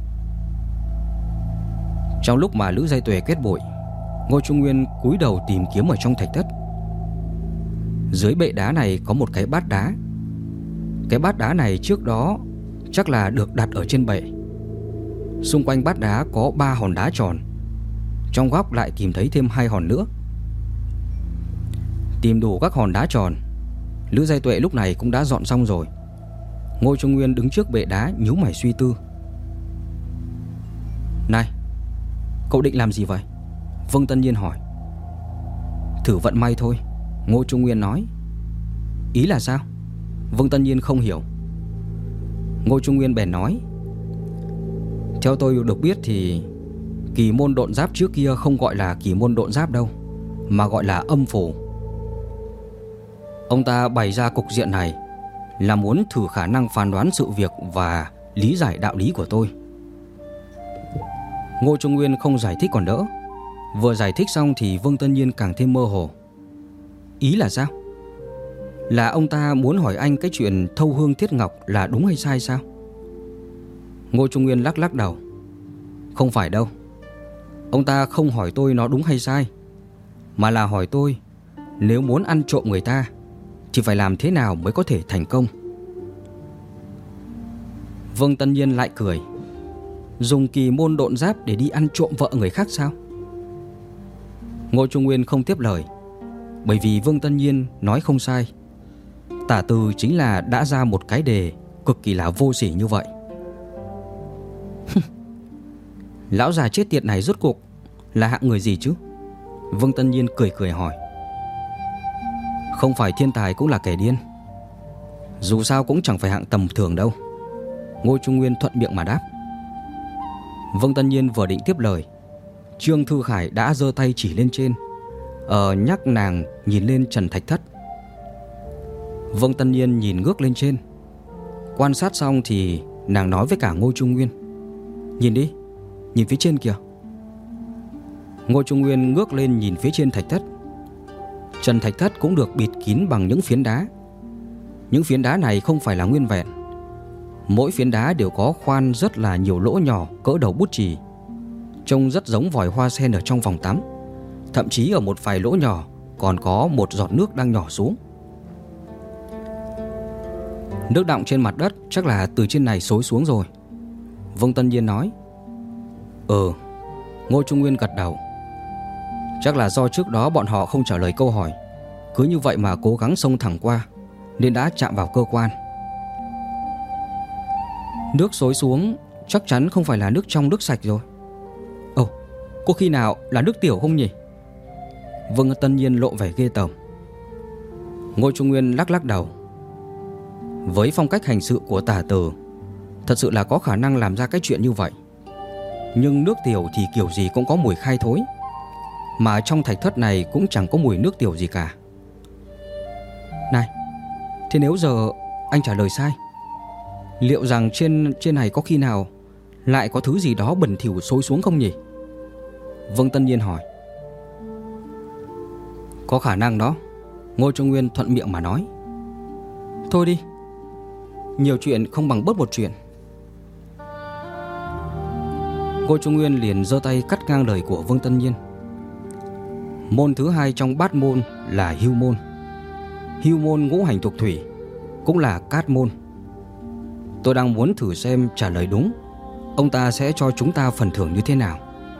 Speaker 1: Trong lúc mà Lữ Giai Tuệ quét bụi, Ngô Trung Nguyên cúi đầu tìm kiếm ở trong thạch thất. Dưới bệ đá này có một cái bát đá. Cái bát đá này trước đó chắc là được đặt ở trên bệ. Xung quanh bát đá có 3 hòn đá tròn, trong góc lại tìm thấy thêm 2 hòn nữa. Tìm đủ các hòn đá tròn, Lữ Giai Tuệ lúc này cũng đã dọn xong rồi. Ngô Trung Nguyên đứng trước bệ đá nhíu mày suy tư. "Này, cậu định làm gì vậy?" Vương Tân Nhiên hỏi. "Thử vận may thôi," Ngô Trung Nguyên nói. "Ý là sao?" Vương Tân Nhiên không hiểu. Ngô Trung Nguyên bèn nói: "Theo tôi được biết thì kỳ môn độn giáp trước kia không gọi là kỳ môn độn giáp đâu, mà gọi là âm phủ. Ông ta bày ra cục diện này là muốn thử khả năng phán đoán sự việc và lý giải đạo lý của tôi." Ngô Trung Nguyên không giải thích còn đỡ, vừa giải thích xong thì Vương Tân Nhiên càng thêm mơ hồ. "Ý là sao? Là ông ta muốn hỏi anh cái chuyện thâu hương thiết ngọc là đúng hay sai sao?" Ngô Trung Nguyên lắc lắc đầu. "Không phải đâu. Ông ta không hỏi tôi nó đúng hay sai, mà là hỏi tôi nếu muốn ăn trộm người ta thì phải làm thế nào mới có thể thành công." Vương Tân Nhiên lại cười. "Dùng kỳ môn độn giáp để đi ăn trộm vợ người khác sao?" Ngô Trung Nguyên không tiếp lời, bởi vì Vương Tân Nhiên nói không sai. Tả từ chính là đã ra một cái đề cực kỳ là vô sỉ như vậy. Lão già chết tiệt này rốt cuộc là hạng người gì chứ? Vương Tân Nhiên cười cười hỏi. "Không phải thiên tài cũng là kẻ điên. Dù sao cũng chẳng phải hạng tầm thường đâu." Ngô Trung Nguyên thuận miệng mà đáp. Vương Tân Nhiên vừa định tiếp lời Trương Thư Khải đã giơ tay chỉ lên trên, nhắc nàng nhìn lên trần thạch thất. Vương Tân Nhiên nhìn ngước lên trên. Quan sát xong thì nàng nói với cả Ngô Trung Nguyên: "Nhìn đi, nhìn phía trên kìa." Ngô Trung Nguyên ngước lên nhìn phía trên thạch thất. Trần thạch thất cũng được bịt kín bằng những phiến đá. Những phiến đá này không phải là nguyên vẹn. Mỗi phiến đá đều có khoan rất là nhiều lỗ nhỏ cỡ đầu bút chì, trông rất giống vòi hoa sen ở trong phòng tắm. Thậm chí ở một vài lỗ nhỏ còn có một giọt nước đang nhỏ xuống. Nước đọng trên mặt đất chắc là từ trên này xối xuống rồi, Vương Tân Nhiên nói. Ngô Trung Nguyên gật đầu. Chắc là do trước đó bọn họ không trả lời câu hỏi, cứ như vậy mà cố gắng xông thẳng qua, nên đã chạm vào cơ quan. Nước xối xuống chắc chắn không phải là nước trong nước sạch rồi. Có khi nào là nước tiểu không nhỉ? Vương Tân Nhiên lộ vẻ ghê tởm. Ngô Trung Nguyên lắc lắc đầu. Với phong cách hành sự của Tả Tử, thật sự là có khả năng làm ra cái chuyện như vậy. Nhưng nước tiểu thì kiểu gì cũng có mùi khai thối, mà trong thạch thất này cũng chẳng có mùi nước tiểu gì cả. Này, thế nếu giờ anh trả lời sai, liệu rằng trên này có khi nào lại có thứ gì đó bẩn thỉu xối xuống không nhỉ? Vương Tân Nhiên hỏi. Có khả năng đó, Ngô Trung Nguyên thuận miệng mà nói. Thôi đi, nhiều chuyện không bằng bớt một chuyện. Ngô Trung Nguyên liền giơ tay cắt ngang lời của Vương Tân Nhiên. Môn thứ hai trong bát môn là hưu môn. Hưu môn ngũ hành thuộc thủy, cũng là cát môn. Tôi đang muốn thử xem trả lời đúng, ông ta sẽ cho chúng ta phần thưởng như thế nào.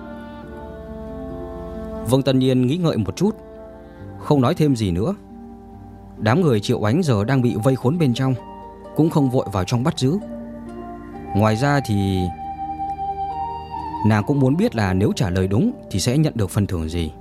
Speaker 1: Vương Tân Nhiên nghĩ ngợi một chút, không nói thêm gì nữa. Đám người Triệu Ánh giờ đang bị vây khốn bên trong, cũng không vội vào trong bắt giữ. Ngoài ra thì nàng cũng muốn biết là nếu trả lời đúng thì sẽ nhận được phần thưởng gì.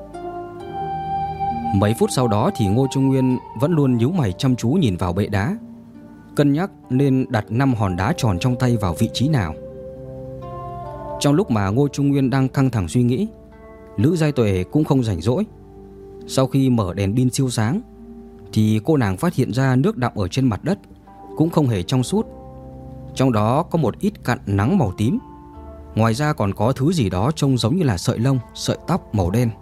Speaker 1: Mấy phút sau đó thì Ngô Trung Nguyên vẫn luôn nhíu mày chăm chú nhìn vào bệ đá, cân nhắc nên đặt 5 hòn đá tròn trong tay vào vị trí nào. Trong lúc mà Ngô Trung Nguyên đang căng thẳng suy nghĩ, Lữ Giai Tuệ cũng không rảnh rỗi. Sau khi mở đèn pin siêu sáng thì cô nàng phát hiện ra nước đọng ở trên mặt đất cũng không hề trong suốt. Trong đó có một ít cặn nắng màu tím. Ngoài ra còn có thứ gì đó trông giống như là sợi lông, sợi tóc màu đen.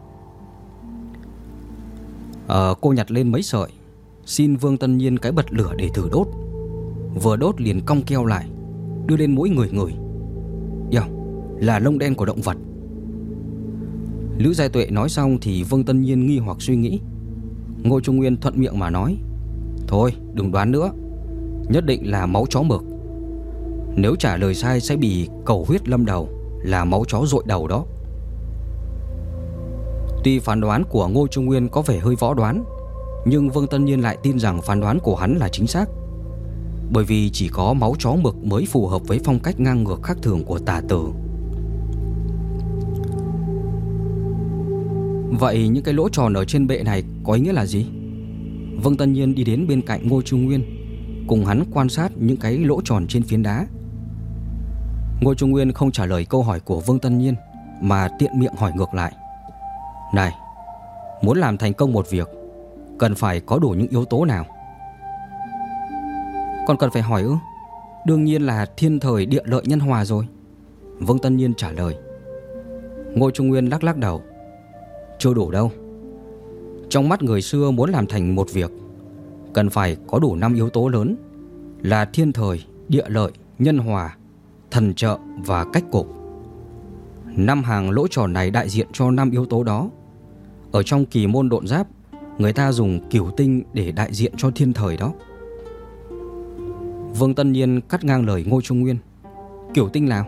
Speaker 1: Cô nhặt lên mấy sợi, xin Vương Tân Nhiên cái bật lửa để thử đốt. Vừa đốt liền cong keo lại, đưa lên mũi ngửi. Là lông đen của động vật. Lữ Giai Tuệ nói xong thì Vương Tân Nhiên nghi hoặc suy nghĩ. Ngô Trung Nguyên thuận miệng mà nói. Thôi đừng đoán nữa, nhất định là máu chó mực. Nếu trả lời sai sẽ bị cầu huyết lâm đầu, là máu chó dội đầu đó. Tuy phán đoán của Ngô Trung Nguyên có vẻ hơi võ đoán, nhưng Vương Tân Nhiên lại tin rằng phán đoán của hắn là chính xác. Bởi vì chỉ có máu chó mực mới phù hợp với phong cách ngang ngược khác thường của Tả Tử. Vậy những cái lỗ tròn ở trên bệ này có ý nghĩa là gì? Vương Tân Nhiên đi đến bên cạnh Ngô Trung Nguyên, cùng hắn quan sát những cái lỗ tròn trên phiến đá. Ngô Trung Nguyên không trả lời câu hỏi của Vương Tân Nhiên, mà tiện miệng hỏi ngược lại. Này, muốn làm thành công một việc cần phải có đủ những yếu tố nào? Còn cần phải hỏi ư? Đương nhiên là thiên thời địa lợi nhân hòa rồi, Vương Tân Nhiên trả lời. Ngô Trung Nguyên lắc lắc đầu. Chưa đủ đâu. Trong mắt người xưa, muốn làm thành một việc cần phải có đủ 5 yếu tố lớn, là thiên thời, địa lợi, nhân hòa, thần trợ và cách cục. 5 hàng lỗ tròn này đại diện cho 5 yếu tố đó. Ở trong kỳ môn độn giáp, người ta dùng cửu tinh để đại diện cho thiên thời đó. Vương Tân Nhiên cắt ngang lời Ngô Trung Nguyên. Cửu tinh nào?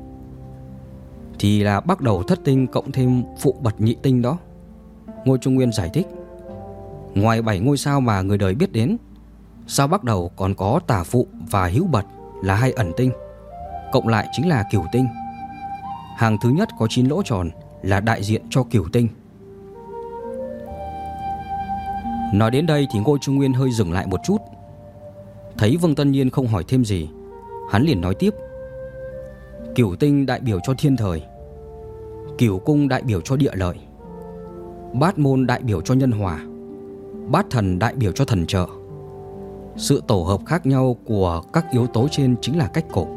Speaker 1: Thì là bắt đầu thất tinh cộng thêm phụ bật nhị tinh đó, Ngô Trung Nguyên giải thích. Ngoài 7 ngôi sao mà người đời biết đến, sao bắt đầu còn có tả phụ và hữu bật là 2 ẩn tinh, cộng lại chính là cửu tinh. Hàng thứ nhất có 9 lỗ tròn là đại diện cho cửu tinh. Nói đến đây thì Ngô Trung Nguyên hơi dừng lại một chút. Thấy Vương Tân Nhiên không hỏi thêm gì, hắn liền nói tiếp. Cửu tinh đại biểu cho thiên thời. Cửu cung đại biểu cho địa lợi, bát môn đại biểu cho nhân hòa, bát thần đại biểu cho thần trợ. Sự tổ hợp khác nhau của các yếu tố trên chính là cách cục.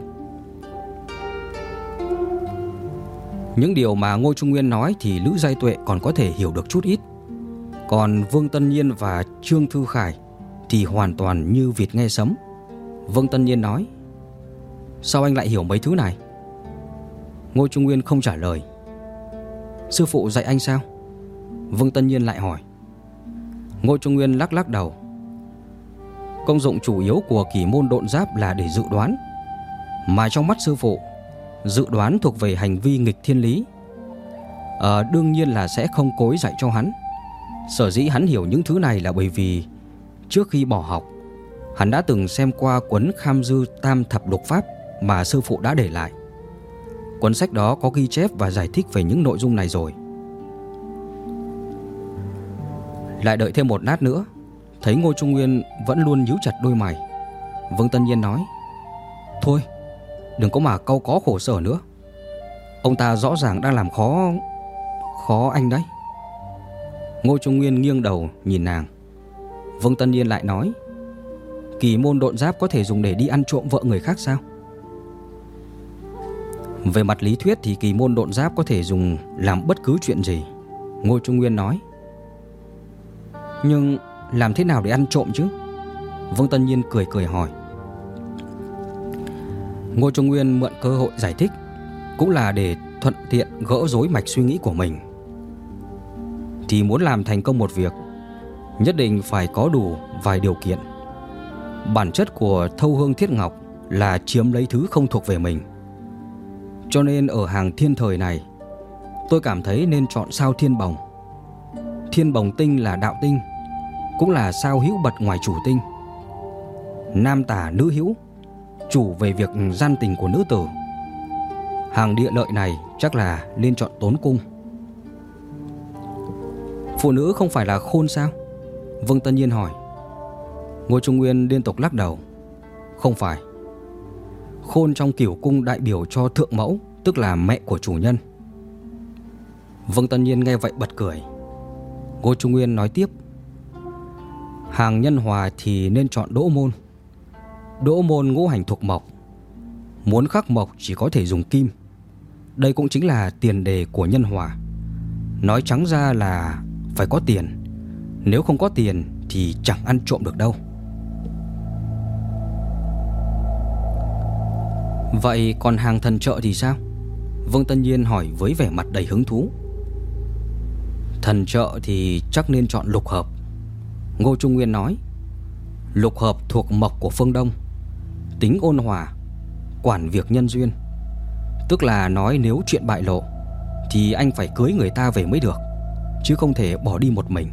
Speaker 1: Những điều mà Ngô Trung Nguyên nói thì Lữ Giai Tuệ còn có thể hiểu được chút ít. Còn Vương Tân Nhiên và Trương Thư Khải thì hoàn toàn như vịt nghe sấm. Vương Tân Nhiên nói: sao anh lại hiểu mấy thứ này? Ngô Trung Nguyên không trả lời. Sư phụ dạy anh sao? Vương Tân Nhiên lại hỏi. Ngô Trung Nguyên lắc lắc đầu. Công dụng chủ yếu của kỳ môn độn giáp là để dự đoán, mà trong mắt sư phụ, dự đoán thuộc về hành vi nghịch thiên lý. Đương nhiên là sẽ không cố ý dạy cho hắn. Sở dĩ hắn hiểu những thứ này là bởi vì trước khi bỏ học, hắn đã từng xem qua cuốn Kham Dư Tam Thập Lục Pháp mà sư phụ đã để lại. Cuốn sách đó có ghi chép và giải thích về những nội dung này rồi. Lại đợi thêm một lát nữa, thấy Ngô Trung Nguyên vẫn luôn nhíu chặt đôi mày, Vương Tân Nhiên nói: thôi, đừng có mà cau có khổ sở nữa. Ông ta rõ ràng đang làm khó anh đấy. Ngô Trung Nguyên nghiêng đầu nhìn nàng. Vương Tân Nhiên lại nói: kỳ môn độn giáp có thể dùng để đi ăn trộm vợ người khác sao? Về mặt lý thuyết thì kỳ môn độn giáp có thể dùng làm bất cứ chuyện gì, Ngô Trung Nguyên nói. Nhưng làm thế nào để ăn trộm chứ? Vương Tân Nhiên cười cười hỏi. Ngô Trung Nguyên mượn cơ hội giải thích, cũng là để thuận tiện gỡ rối mạch suy nghĩ của mình. Thì muốn làm thành công một việc, nhất định phải có đủ vài điều kiện. Bản chất của Thâu Hương Thiết Ngọc là chiếm lấy thứ không thuộc về mình. Cho nên ở hàng thiên thời này, tôi cảm thấy nên chọn sao Thiên Bồng. Thiên Bồng tinh là đạo tinh, cũng là sao hữu bật ngoài chủ tinh. Nam tả nữ hữu, chủ về việc gian tình của nữ tử. Hàng địa lợi này chắc là nên chọn Tốn Cung. Phụ nữ không phải là khôn sao? Vương Tân Nhiên hỏi. Ngô Trung Nguyên liên tục lắc đầu. Không phải. Khôn trong Cửu Cung đại biểu cho thượng mẫu, tức là mẹ của chủ nhân. Vương Tân Nhiên nghe vậy bật cười. Ngô Trung Nguyên nói tiếp: hàng nhân hòa thì nên chọn Đỗ Môn. Đỗ Môn ngũ hành thuộc mộc, muốn khắc mộc chỉ có thể dùng kim. Đây cũng chính là tiền đề của nhân hòa. Nói trắng ra là phải có tiền. Nếu không có tiền thì chẳng ăn trộm được đâu. Vậy còn hàng thần trợ thì sao? Vương Tân Nhiên hỏi với vẻ mặt đầy hứng thú. Thần trợ thì chắc nên chọn lục hợp, Ngô Trung Nguyên nói. Lục hợp thuộc mộc của phương Đông, tính ôn hòa, quản việc nhân duyên. Tức là nói nếu chuyện bại lộ thì anh phải cưới người ta về mới được, chứ không thể bỏ đi một mình.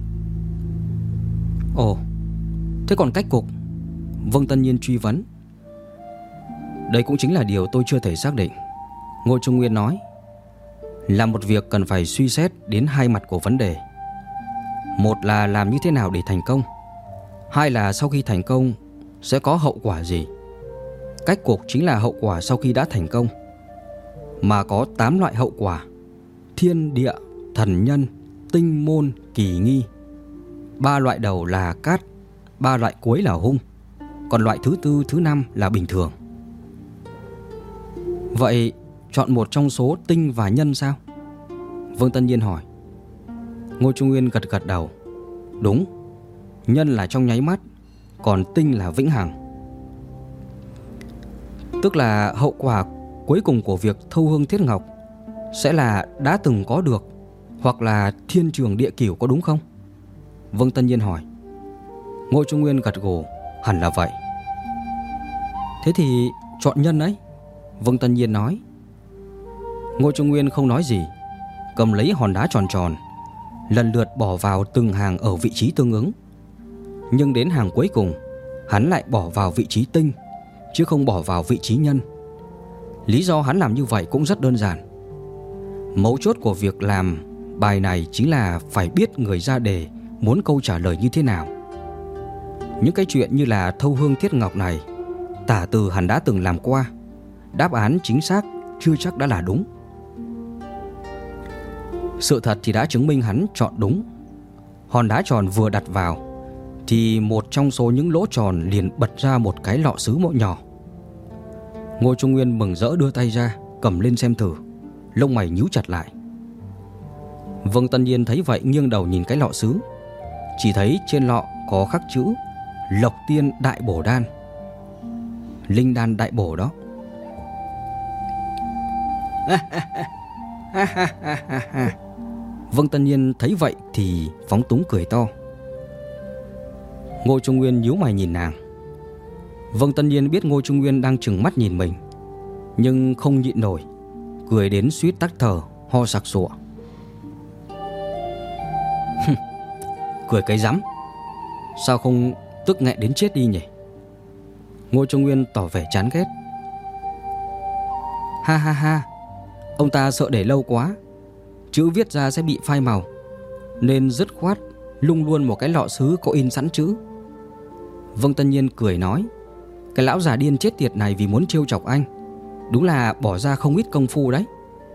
Speaker 1: Ồ, thế còn cách cục? Vương Tân Nhiên truy vấn. Đây cũng chính là điều tôi chưa thể xác định, Ngô Trung Nguyên nói. Làm một việc cần phải suy xét đến hai mặt của vấn đề. Một là làm như thế nào để thành công, hai là sau khi thành công sẽ có hậu quả gì. Cách cục chính là hậu quả sau khi đã thành công. Mà có 8 loại hậu quả: thiên địa, thần nhân, tinh môn, kỳ nghi. 3 loại đầu là cát, 3 loại cuối là hung, còn loại thứ tư, thứ năm là bình thường. Vậy chọn một trong số tinh và nhân sao? Vương Tân Nhiên hỏi. Ngô Trung Nguyên gật gật đầu. Đúng, nhân là trong nháy mắt, còn tinh là vĩnh hằng. Tức là hậu quả cuối cùng của việc Thâu Hương Thiết Ngọc sẽ là đã từng có được, hoặc là thiên trường địa cửu, có đúng không? Vương Tân Nhiên hỏi. Ngô Trung Nguyên gật gù. Hẳn là vậy. Thế thì chọn nhân ấy, Vương Tân Nhiên nói. Ngô Trung Nguyên không nói gì, cầm lấy hòn đá tròn tròn, lần lượt bỏ vào từng hàng ở vị trí tương ứng. Nhưng đến hàng cuối cùng, hắn lại bỏ vào vị trí tinh, chứ không bỏ vào vị trí nhân. Lý do hắn làm như vậy cũng rất đơn giản. Mấu chốt của việc làm bài này chính là phải biết người ra đề muốn câu trả lời như thế nào. Những cái chuyện như là Thâu Hương Thiết Ngọc này, tả từ hắn đã từng làm qua, đáp án chính xác chưa chắc đã là đúng. Sự thật thì đã chứng minh hắn chọn đúng. Hòn đá tròn vừa đặt vào thì một trong số những lỗ tròn liền bật ra một cái lọ sứ màu nhỏ. Ngô Trung Nguyên mừng rỡ đưa tay ra cầm lên xem thử, lông mày nhíu chặt lại. Vương Tân Nhiên thấy vậy nghiêng đầu nhìn cái lọ sứ, chỉ thấy trên lọ có khắc chữ Lộc Tiên Đại Bổ Đan. Linh đan đại bổ đó. Vương Tân Nhiên thấy vậy thì phóng túng cười to. Ngô Trung Nguyên nhíu mày nhìn nàng. Vương Tân Nhiên biết Ngô Trung Nguyên đang trừng mắt nhìn mình, nhưng không nhịn nổi, cười đến suýt tắc thở, ho sặc sụa. Cười cái rắm, sao không tức nghẹn đến chết đi nhỉ? Ngô Trung Nguyên tỏ vẻ chán ghét. Ha ha ha, ông ta sợ để lâu quá, chữ viết ra sẽ bị phai màu, nên dứt khoát lung luôn một cái lọ sứ có in sẵn chữ. Vương Tân Nhiên cười nói, cái lão già điên chết tiệt này vì muốn trêu chọc anh, đúng là bỏ ra không ít công phu đấy.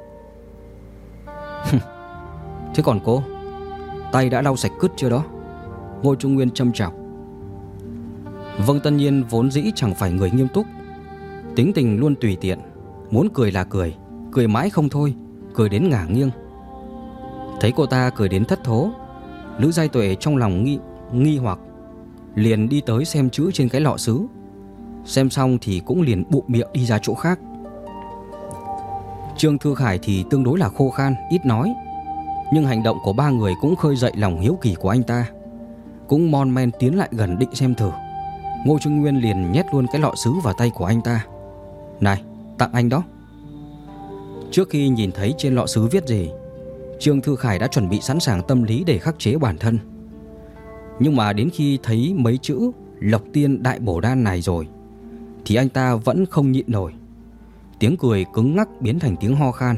Speaker 1: Thế còn cô, tay đã lau sạch cứt chưa đó? Ngô Trung Nguyên châm chọc. Vương Tân Nhiên vốn dĩ chẳng phải người nghiêm túc, tính tình luôn tùy tiện, muốn cười là cười, cười mãi không thôi, cười đến ngả nghiêng. Thấy cô ta cười đến thất thố, Lữ Giai Tuệ trong lòng nghi hoặc, liền đi tới xem chữ trên cái lọ sứ. Xem xong thì cũng liền bụm miệng đi ra chỗ khác. Trương Thư Khải thì tương đối là khô khan, ít nói, nhưng hành động của ba người cũng khơi dậy lòng hiếu kỳ của anh ta, cũng mon men tiến lại gần định xem thử. Ngô Trung Nguyên liền nhét luôn cái lọ sứ vào tay của anh ta. Này, tặng anh đó. Trước khi nhìn thấy trên lọ sứ viết gì, Trương Thư Khải đã chuẩn bị sẵn sàng tâm lý để khắc chế bản thân. Nhưng mà đến khi thấy mấy chữ Lộc Tiên Đại Bổ Đan này rồi thì anh ta vẫn không nhịn nổi, tiếng cười cứng ngắc biến thành tiếng ho khan.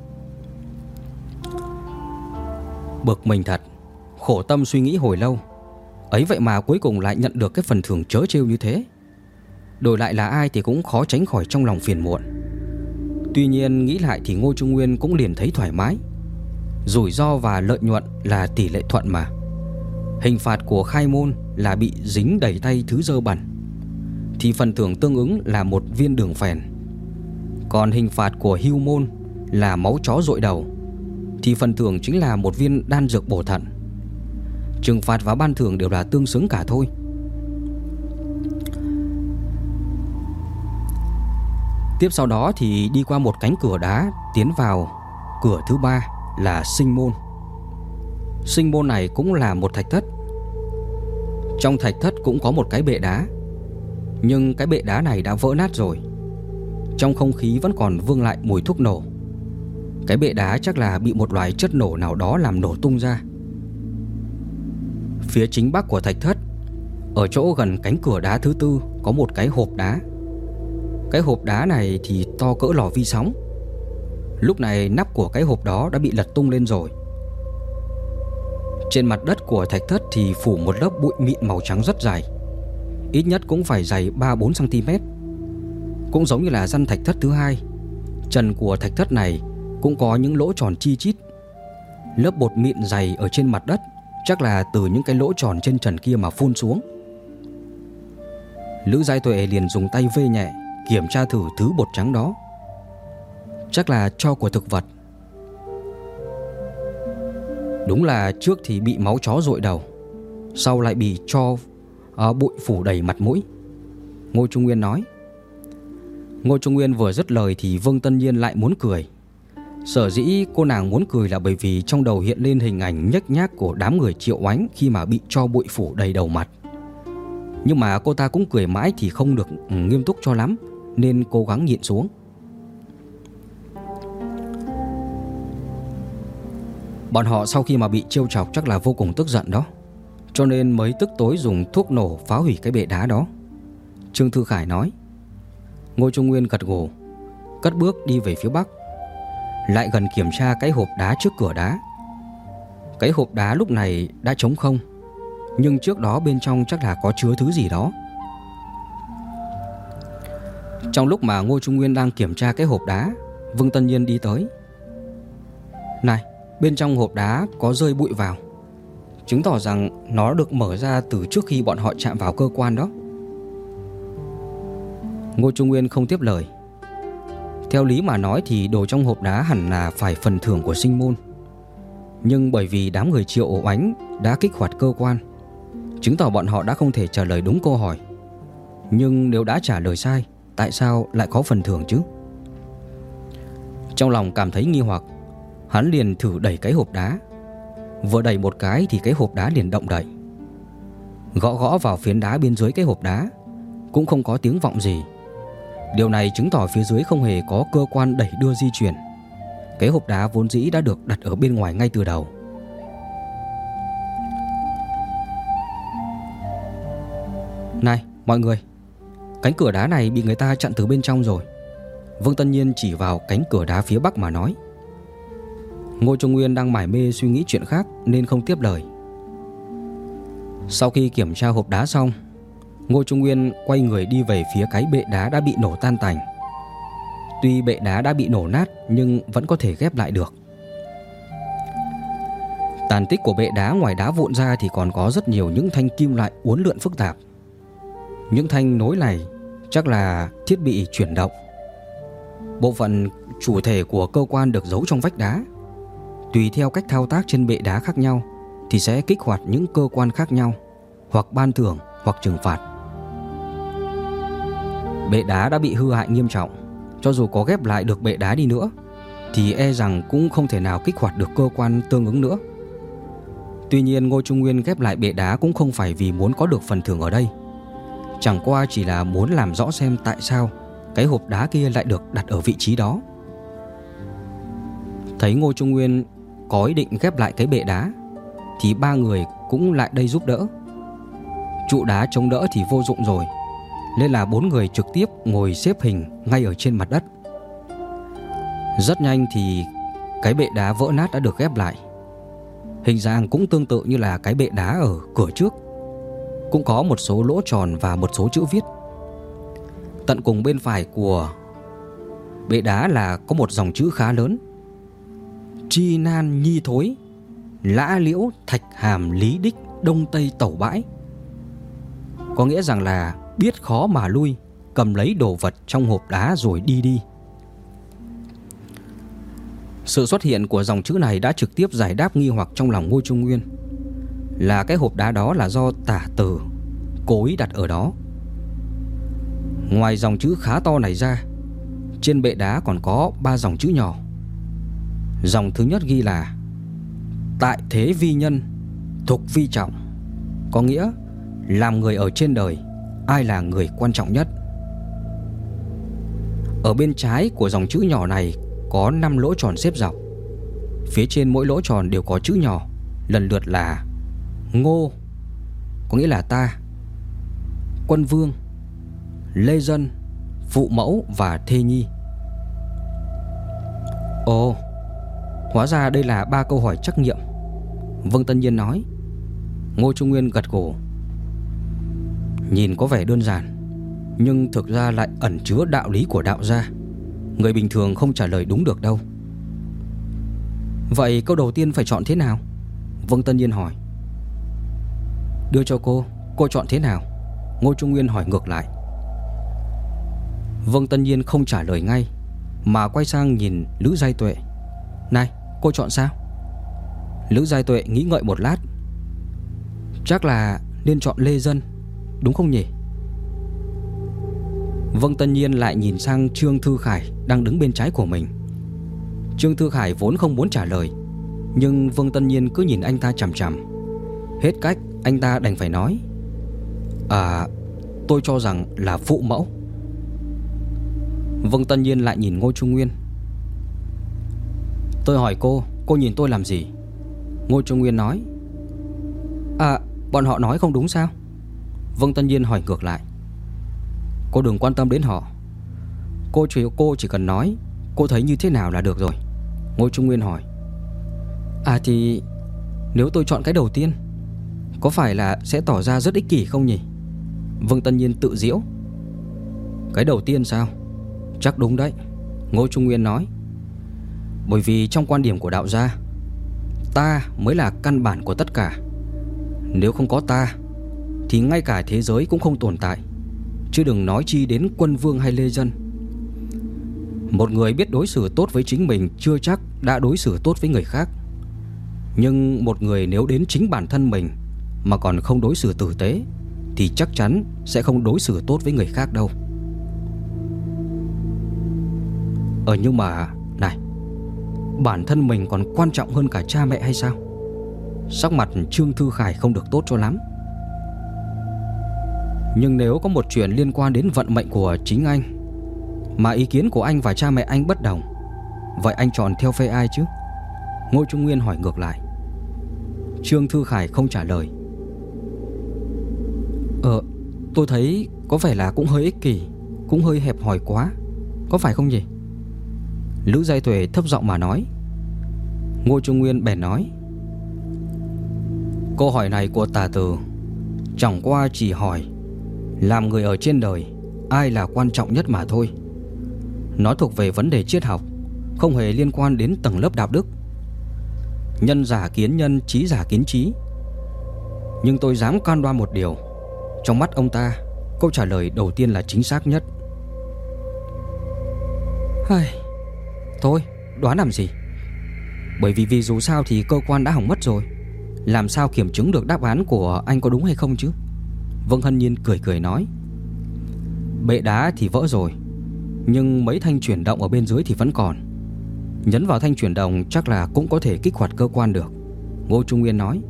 Speaker 1: Bực mình thật, khổ tâm suy nghĩ hồi lâu, ấy vậy mà cuối cùng lại nhận được cái phần thưởng trớ trêu như thế. Đổi lại là ai thì cũng khó tránh khỏi trong lòng phiền muộn. Tuy nhiên nghĩ lại thì Ngô Trung Nguyên cũng liền thấy thoải mái. Rủi ro và lợi nhuận là tỷ lệ thuận mà. Hình phạt của khai môn là bị dính đầy tay thứ dơ bẩn, thì phần thưởng tương ứng là một viên đường phèn. Còn hình phạt của hưu môn là máu chó dội đầu, thì phần thưởng chính là một viên đan dược bổ thận. Trừng phạt và ban thưởng đều là tương xứng cả thôi. Tiếp sau đó thì đi qua một cánh cửa đá, tiến vào cửa thứ ba là sinh môn. Sinh môn này cũng là một thạch thất. Trong thạch thất cũng có một cái bệ đá, nhưng cái bệ đá này đã vỡ nát rồi. Trong không khí vẫn còn vương lại mùi thuốc nổ. Cái bệ đá chắc là bị một loại chất nổ nào đó làm nổ tung ra. Phía chính bắc của thạch thất, ở chỗ gần cánh cửa đá thứ tư, có một cái hộp đá. Cái hộp đá này thì to cỡ lò vi sóng. Lúc này nắp của cái hộp đó đã bị lật tung lên rồi. Trên mặt đất của thạch thất thì phủ một lớp bụi mịn màu trắng rất dày, ít nhất cũng phải dày 3-4 cm. Cũng giống như là gian thạch thất thứ hai, trần của thạch thất này cũng có những lỗ tròn chi chít. Lớp bột mịn dày ở trên mặt đất chắc là từ những cái lỗ tròn trên trần kia mà phun xuống. Lữ Giai Tuệ liền dùng tay vê nhẹ, kiểm tra thử thứ bột trắng đó. Chắc là tro của thực vật. Đúng là trước thì bị máu chó dội đầu, sau lại bị tro bụi phủ đầy mặt mũi, Ngô Trung Nguyên nói. Ngô Trung Nguyên vừa dứt lời thì Vương Tân Nhiên lại muốn cười. Sở dĩ cô nàng muốn cười là bởi vì trong đầu hiện lên hình ảnh nhếch nhác của đám người Triệu Oánh khi mà bị tro bụi phủ đầy đầu mặt. Nhưng mà cô ta cũng cười mãi thì không được nghiêm túc cho lắm, nên cố gắng nhịn xuống. Bọn họ sau khi mà bị trêu chọc chắc là vô cùng tức giận đó, cho nên mới tức tối dùng thuốc nổ phá hủy cái bệ đá đó, Trương Thư Khải nói. Ngô Trung Nguyên gật gù, cất bước đi về phía bắc, lại gần kiểm tra cái hộp đá trước cửa đá. Cái hộp đá lúc này đã trống không, nhưng trước đó bên trong chắc là có chứa thứ gì đó. Trong lúc mà Ngô Trung Nguyên đang kiểm tra cái hộp đá, Vương Tân Nhiên đi tới. Này, bên trong hộp đá có rơi bụi vào, chứng tỏ rằng nó được mở ra từ trước khi bọn họ chạm vào cơ quan đó. Ngô Trung Nguyên không tiếp lời. Theo lý mà nói thì đồ trong hộp đá hẳn là phải phần thưởng của sinh môn, nhưng bởi vì đám người Triệu ổ ánh đã kích hoạt cơ quan, chứng tỏ bọn họ đã không thể trả lời đúng câu hỏi. Nhưng nếu đã trả lời sai, tại sao lại có phần thưởng chứ? Trong lòng cảm thấy nghi hoặc, hắn liền thử đẩy cái hộp đá. Vừa đẩy một cái thì cái hộp đá liền động đậy. Gõ gõ vào phiến đá bên dưới cái hộp đá cũng không có tiếng vọng gì. Điều này chứng tỏ phía dưới không hề có cơ quan đẩy đưa di chuyển. Cái hộp đá vốn dĩ đã được đặt ở bên ngoài ngay từ đầu. Này mọi người, cánh cửa đá này bị người ta chặn từ bên trong rồi. Vương Tân Nhiên chỉ vào cánh cửa đá phía bắc mà nói. Ngô Trung Nguyên đang mải mê suy nghĩ chuyện khác nên không tiếp lời. Sau khi kiểm tra hộp đá xong, Ngô Trung Nguyên quay người đi về phía cái bệ đá đã bị nổ tan tành. Tuy bệ đá đã bị nổ nát nhưng vẫn có thể ghép lại được. Tàn tích của bệ đá ngoài đá vụn ra thì còn có rất nhiều những thanh kim loại uốn lượn phức tạp. Những thanh nối này chắc là thiết bị chuyển động. Bộ phận chủ thể của cơ quan được giấu trong vách đá. Tùy theo cách thao tác trên bệ đá khác nhau thì sẽ kích hoạt những cơ quan khác nhau, hoặc ban thưởng hoặc trừng phạt. Bệ đá đã bị hư hại nghiêm trọng. Cho dù có ghép lại được bệ đá đi nữa thì e rằng cũng không thể nào kích hoạt được cơ quan tương ứng nữa. Tuy nhiên Ngô Trung Nguyên ghép lại bệ đá cũng không phải vì muốn có được phần thưởng ở đây. Chẳng qua chỉ là muốn làm rõ xem tại sao cái hộp đá kia lại được đặt ở vị trí đó. Thấy Ngô Trung Nguyên có ý định ghép lại cái bệ đá thì ba người cũng lại đây giúp đỡ. Trụ đá chống đỡ thì vô dụng rồi, nên là bốn người trực tiếp ngồi xếp hình ngay ở trên mặt đất. Rất nhanh thì cái bệ đá vỡ nát đã được ghép lại. Hình dạng cũng tương tự như là cái bệ đá ở cửa trước, cũng có một số lỗ tròn và một số chữ viết. Tận cùng bên phải của bệ đá là có một dòng chữ khá lớn: Chi nan nhi thối, lã liễu thạch hàm lý đích đông tây tẩu bãi. Có nghĩa rằng là biết khó mà lui, cầm lấy đồ vật trong hộp đá rồi đi đi. Sự xuất hiện của dòng chữ này đã trực tiếp giải đáp nghi hoặc trong lòng Ngô Trung Nguyên, là cái hộp đá đó là do Tả Tử cố ý đặt ở đó. Ngoài dòng chữ khá to này ra, trên bệ đá còn có 3 dòng chữ nhỏ. Dòng thứ nhất ghi là tại thế vi nhân, thục vi trọng, có nghĩa làm người ở trên đời, ai là người quan trọng nhất. Ở bên trái của dòng chữ nhỏ này có 5 lỗ tròn xếp dọc. Phía trên mỗi lỗ tròn đều có chữ nhỏ, lần lượt là Ngô, có nghĩa là ta, Quân Vương, Lê Dân, Phụ Mẫu và Thê Nhi. Ồ, hóa ra đây là 3 câu hỏi trắc nghiệm, Vương Tân Nhiên nói. Ngô Trung Nguyên gật gù. Nhìn có vẻ đơn giản, nhưng thực ra lại ẩn chứa đạo lý của đạo gia. Người bình thường không trả lời đúng được đâu. Vậy câu đầu tiên phải chọn thế nào? Vương Tân Nhiên hỏi. Đưa cho cô chọn thế nào? Ngô Trung Nguyên hỏi ngược lại. Vương Tân Nhiên không trả lời ngay, mà quay sang nhìn Lữ Giai Tuệ. Này, cô chọn sao? Lữ Giai Tuệ nghĩ ngợi một lát. Chắc là nên chọn Lê Dân, đúng không nhỉ? Vương Tân Nhiên lại nhìn sang Trương Thư Khải đang đứng bên trái của mình. Trương Thư Khải vốn không muốn trả lời, nhưng Vương Tân Nhiên cứ nhìn anh ta chằm chằm. Hết cách, anh ta đành phải nói: tôi cho rằng là Phụ Mẫu. Vương Tân Nhiên lại nhìn Ngô Trung Nguyên. Tôi hỏi cô nhìn tôi làm gì? Ngô Trung Nguyên nói. Bọn họ nói không đúng sao? Vương Tân Nhiên hỏi ngược lại. Cô đừng quan tâm đến họ. Cô chỉ cần nói cô thấy như thế nào là được rồi. Ngô Trung Nguyên hỏi. Thì nếu tôi chọn cái đầu tiên, có phải là sẽ tỏ ra rất ích kỷ không nhỉ? Vương Tân Nhiên tự giễu. Cái đầu tiên sao? Chắc đúng đấy, Ngô Trung Nguyên nói. Bởi vì trong quan điểm của đạo gia, ta mới là căn bản của tất cả. Nếu không có ta thì ngay cả thế giới cũng không tồn tại, chứ đừng nói chi đến quân vương hay lê dân. Một người biết đối xử tốt với chính mình chưa chắc đã đối xử tốt với người khác. Nhưng một người nếu đến chính bản thân mình mà còn không đối xử tử tế thì chắc chắn sẽ không đối xử tốt với người khác đâu. Nhưng mà này, bản thân mình còn quan trọng hơn cả cha mẹ hay sao? Sắc mặt Trương Thư Khải không được tốt cho lắm. Nhưng nếu có một chuyện liên quan đến vận mệnh của chính anh mà ý kiến của anh và cha mẹ anh bất đồng, vậy anh chọn theo phe ai chứ? Ngô Trung Nguyên hỏi ngược lại. Trương Thư Khải không trả lời. Tôi thấy có vẻ là cũng hơi ích kỷ, cũng hơi hẹp hòi quá, có phải không nhỉ? Lữ Giai Tuệ thấp giọng mà nói. Ngô Trung Nguyên bèn nói. Câu hỏi này của Tả Từ chẳng qua chỉ hỏi làm người ở trên đời ai là quan trọng nhất mà thôi. Nó thuộc về vấn đề triết học, không hề liên quan đến tầng lớp đạo đức. Nhân giả kiến nhân, trí giả kiến trí. Nhưng tôi dám cam đoan một điều, trong mắt ông ta, câu trả lời đầu tiên là chính xác nhất. Thôi, đoán làm gì? Bởi vì dù sao thì cơ quan đã hỏng mất rồi, làm sao kiểm chứng được đáp án của anh có đúng hay không chứ? Vương Hân Nhiên cười nói. Bệ đá thì vỡ rồi, nhưng mấy thanh chuyển động ở bên dưới thì vẫn còn. Nhấn vào thanh chuyển động chắc là cũng có thể kích hoạt cơ quan được, Ngô Trung Nguyên nói.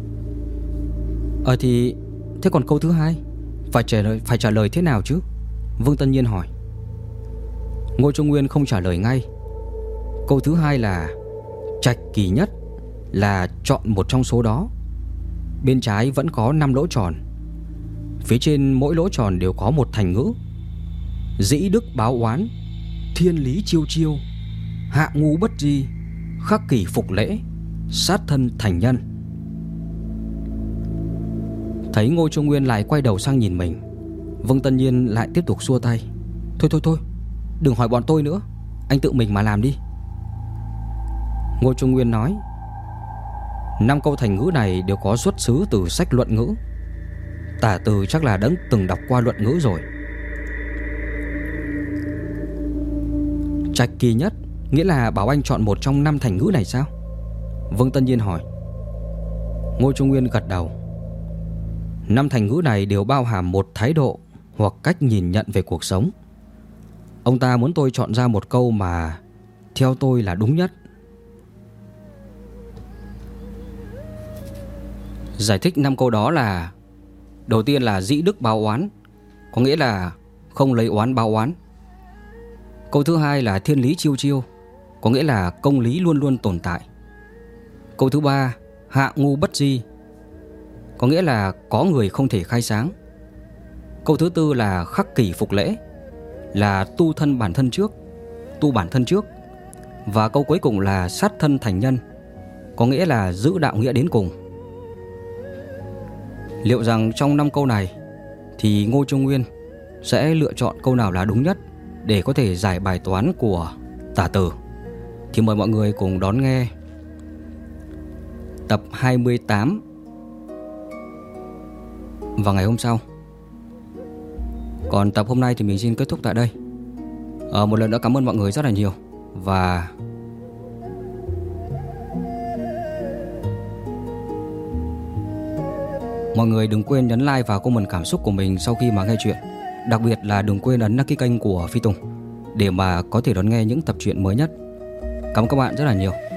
Speaker 1: Thì thế còn câu thứ hai phải trả lời thế nào chứ? Vương Tân Nhiên hỏi. Ngô Trung Nguyên không trả lời ngay. Câu thứ hai là trạch kỳ nhất là chọn một trong số đó. Bên trái vẫn có 5 lỗ tròn. Phía trên mỗi lỗ tròn đều có một thành ngữ: dĩ đức báo oán, thiên lý chiêu chiêu, hạ ngu bất di, khắc kỷ phục lễ, sát thân thành nhân. Thấy Ngô Trung Nguyên lại quay đầu sang nhìn mình, Vương Tân Nhiên lại tiếp tục xua tay. Thôi, đừng hỏi bọn tôi nữa, anh tự mình mà làm đi. Ngô Trung Nguyên nói. 5 câu thành ngữ này đều có xuất xứ từ sách luận ngữ. Tả Từ chắc là đã từng đọc qua luận ngữ rồi. Trạch kỳ nhất nghĩa là bảo anh chọn một trong 5 thành ngữ này sao? Vương Tân Nhiên hỏi. Ngô Trung Nguyên gật đầu. 5 thành ngữ này đều bao hàm một thái độ hoặc cách nhìn nhận về cuộc sống. Ông ta muốn tôi chọn ra một câu mà theo tôi là đúng nhất. Giải thích 5 câu đó là: đầu tiên là dĩ đức báo oán, có nghĩa là không lấy oán báo oán. Câu thứ hai là thiên lý chiêu chiêu, có nghĩa là công lý luôn luôn tồn tại. Câu thứ ba, hạ ngu bất di, có nghĩa là có người không thể khai sáng. Câu thứ tư là khắc kỷ phục lễ, là tu bản thân trước. Và câu cuối cùng là sát thân thành nhân, có nghĩa là giữ đạo nghĩa đến cùng. Liệu rằng trong 5 câu này thì Ngô Trung Nguyên sẽ lựa chọn câu nào là đúng nhất để có thể giải bài toán của Tả Từ? Thì mời mọi người cùng đón nghe tập 28 vào ngày hôm sau. Còn tập hôm nay thì mình xin kết thúc tại đây. Một lần nữa cảm ơn mọi người rất là nhiều. Và mọi người đừng quên nhấn like và comment cảm xúc của mình sau khi mà nghe chuyện. Đặc biệt là đừng quên ấn đăng ký kênh của Phi Tùng để mà có thể đón nghe những tập truyện mới nhất. Cảm ơn các bạn rất là nhiều.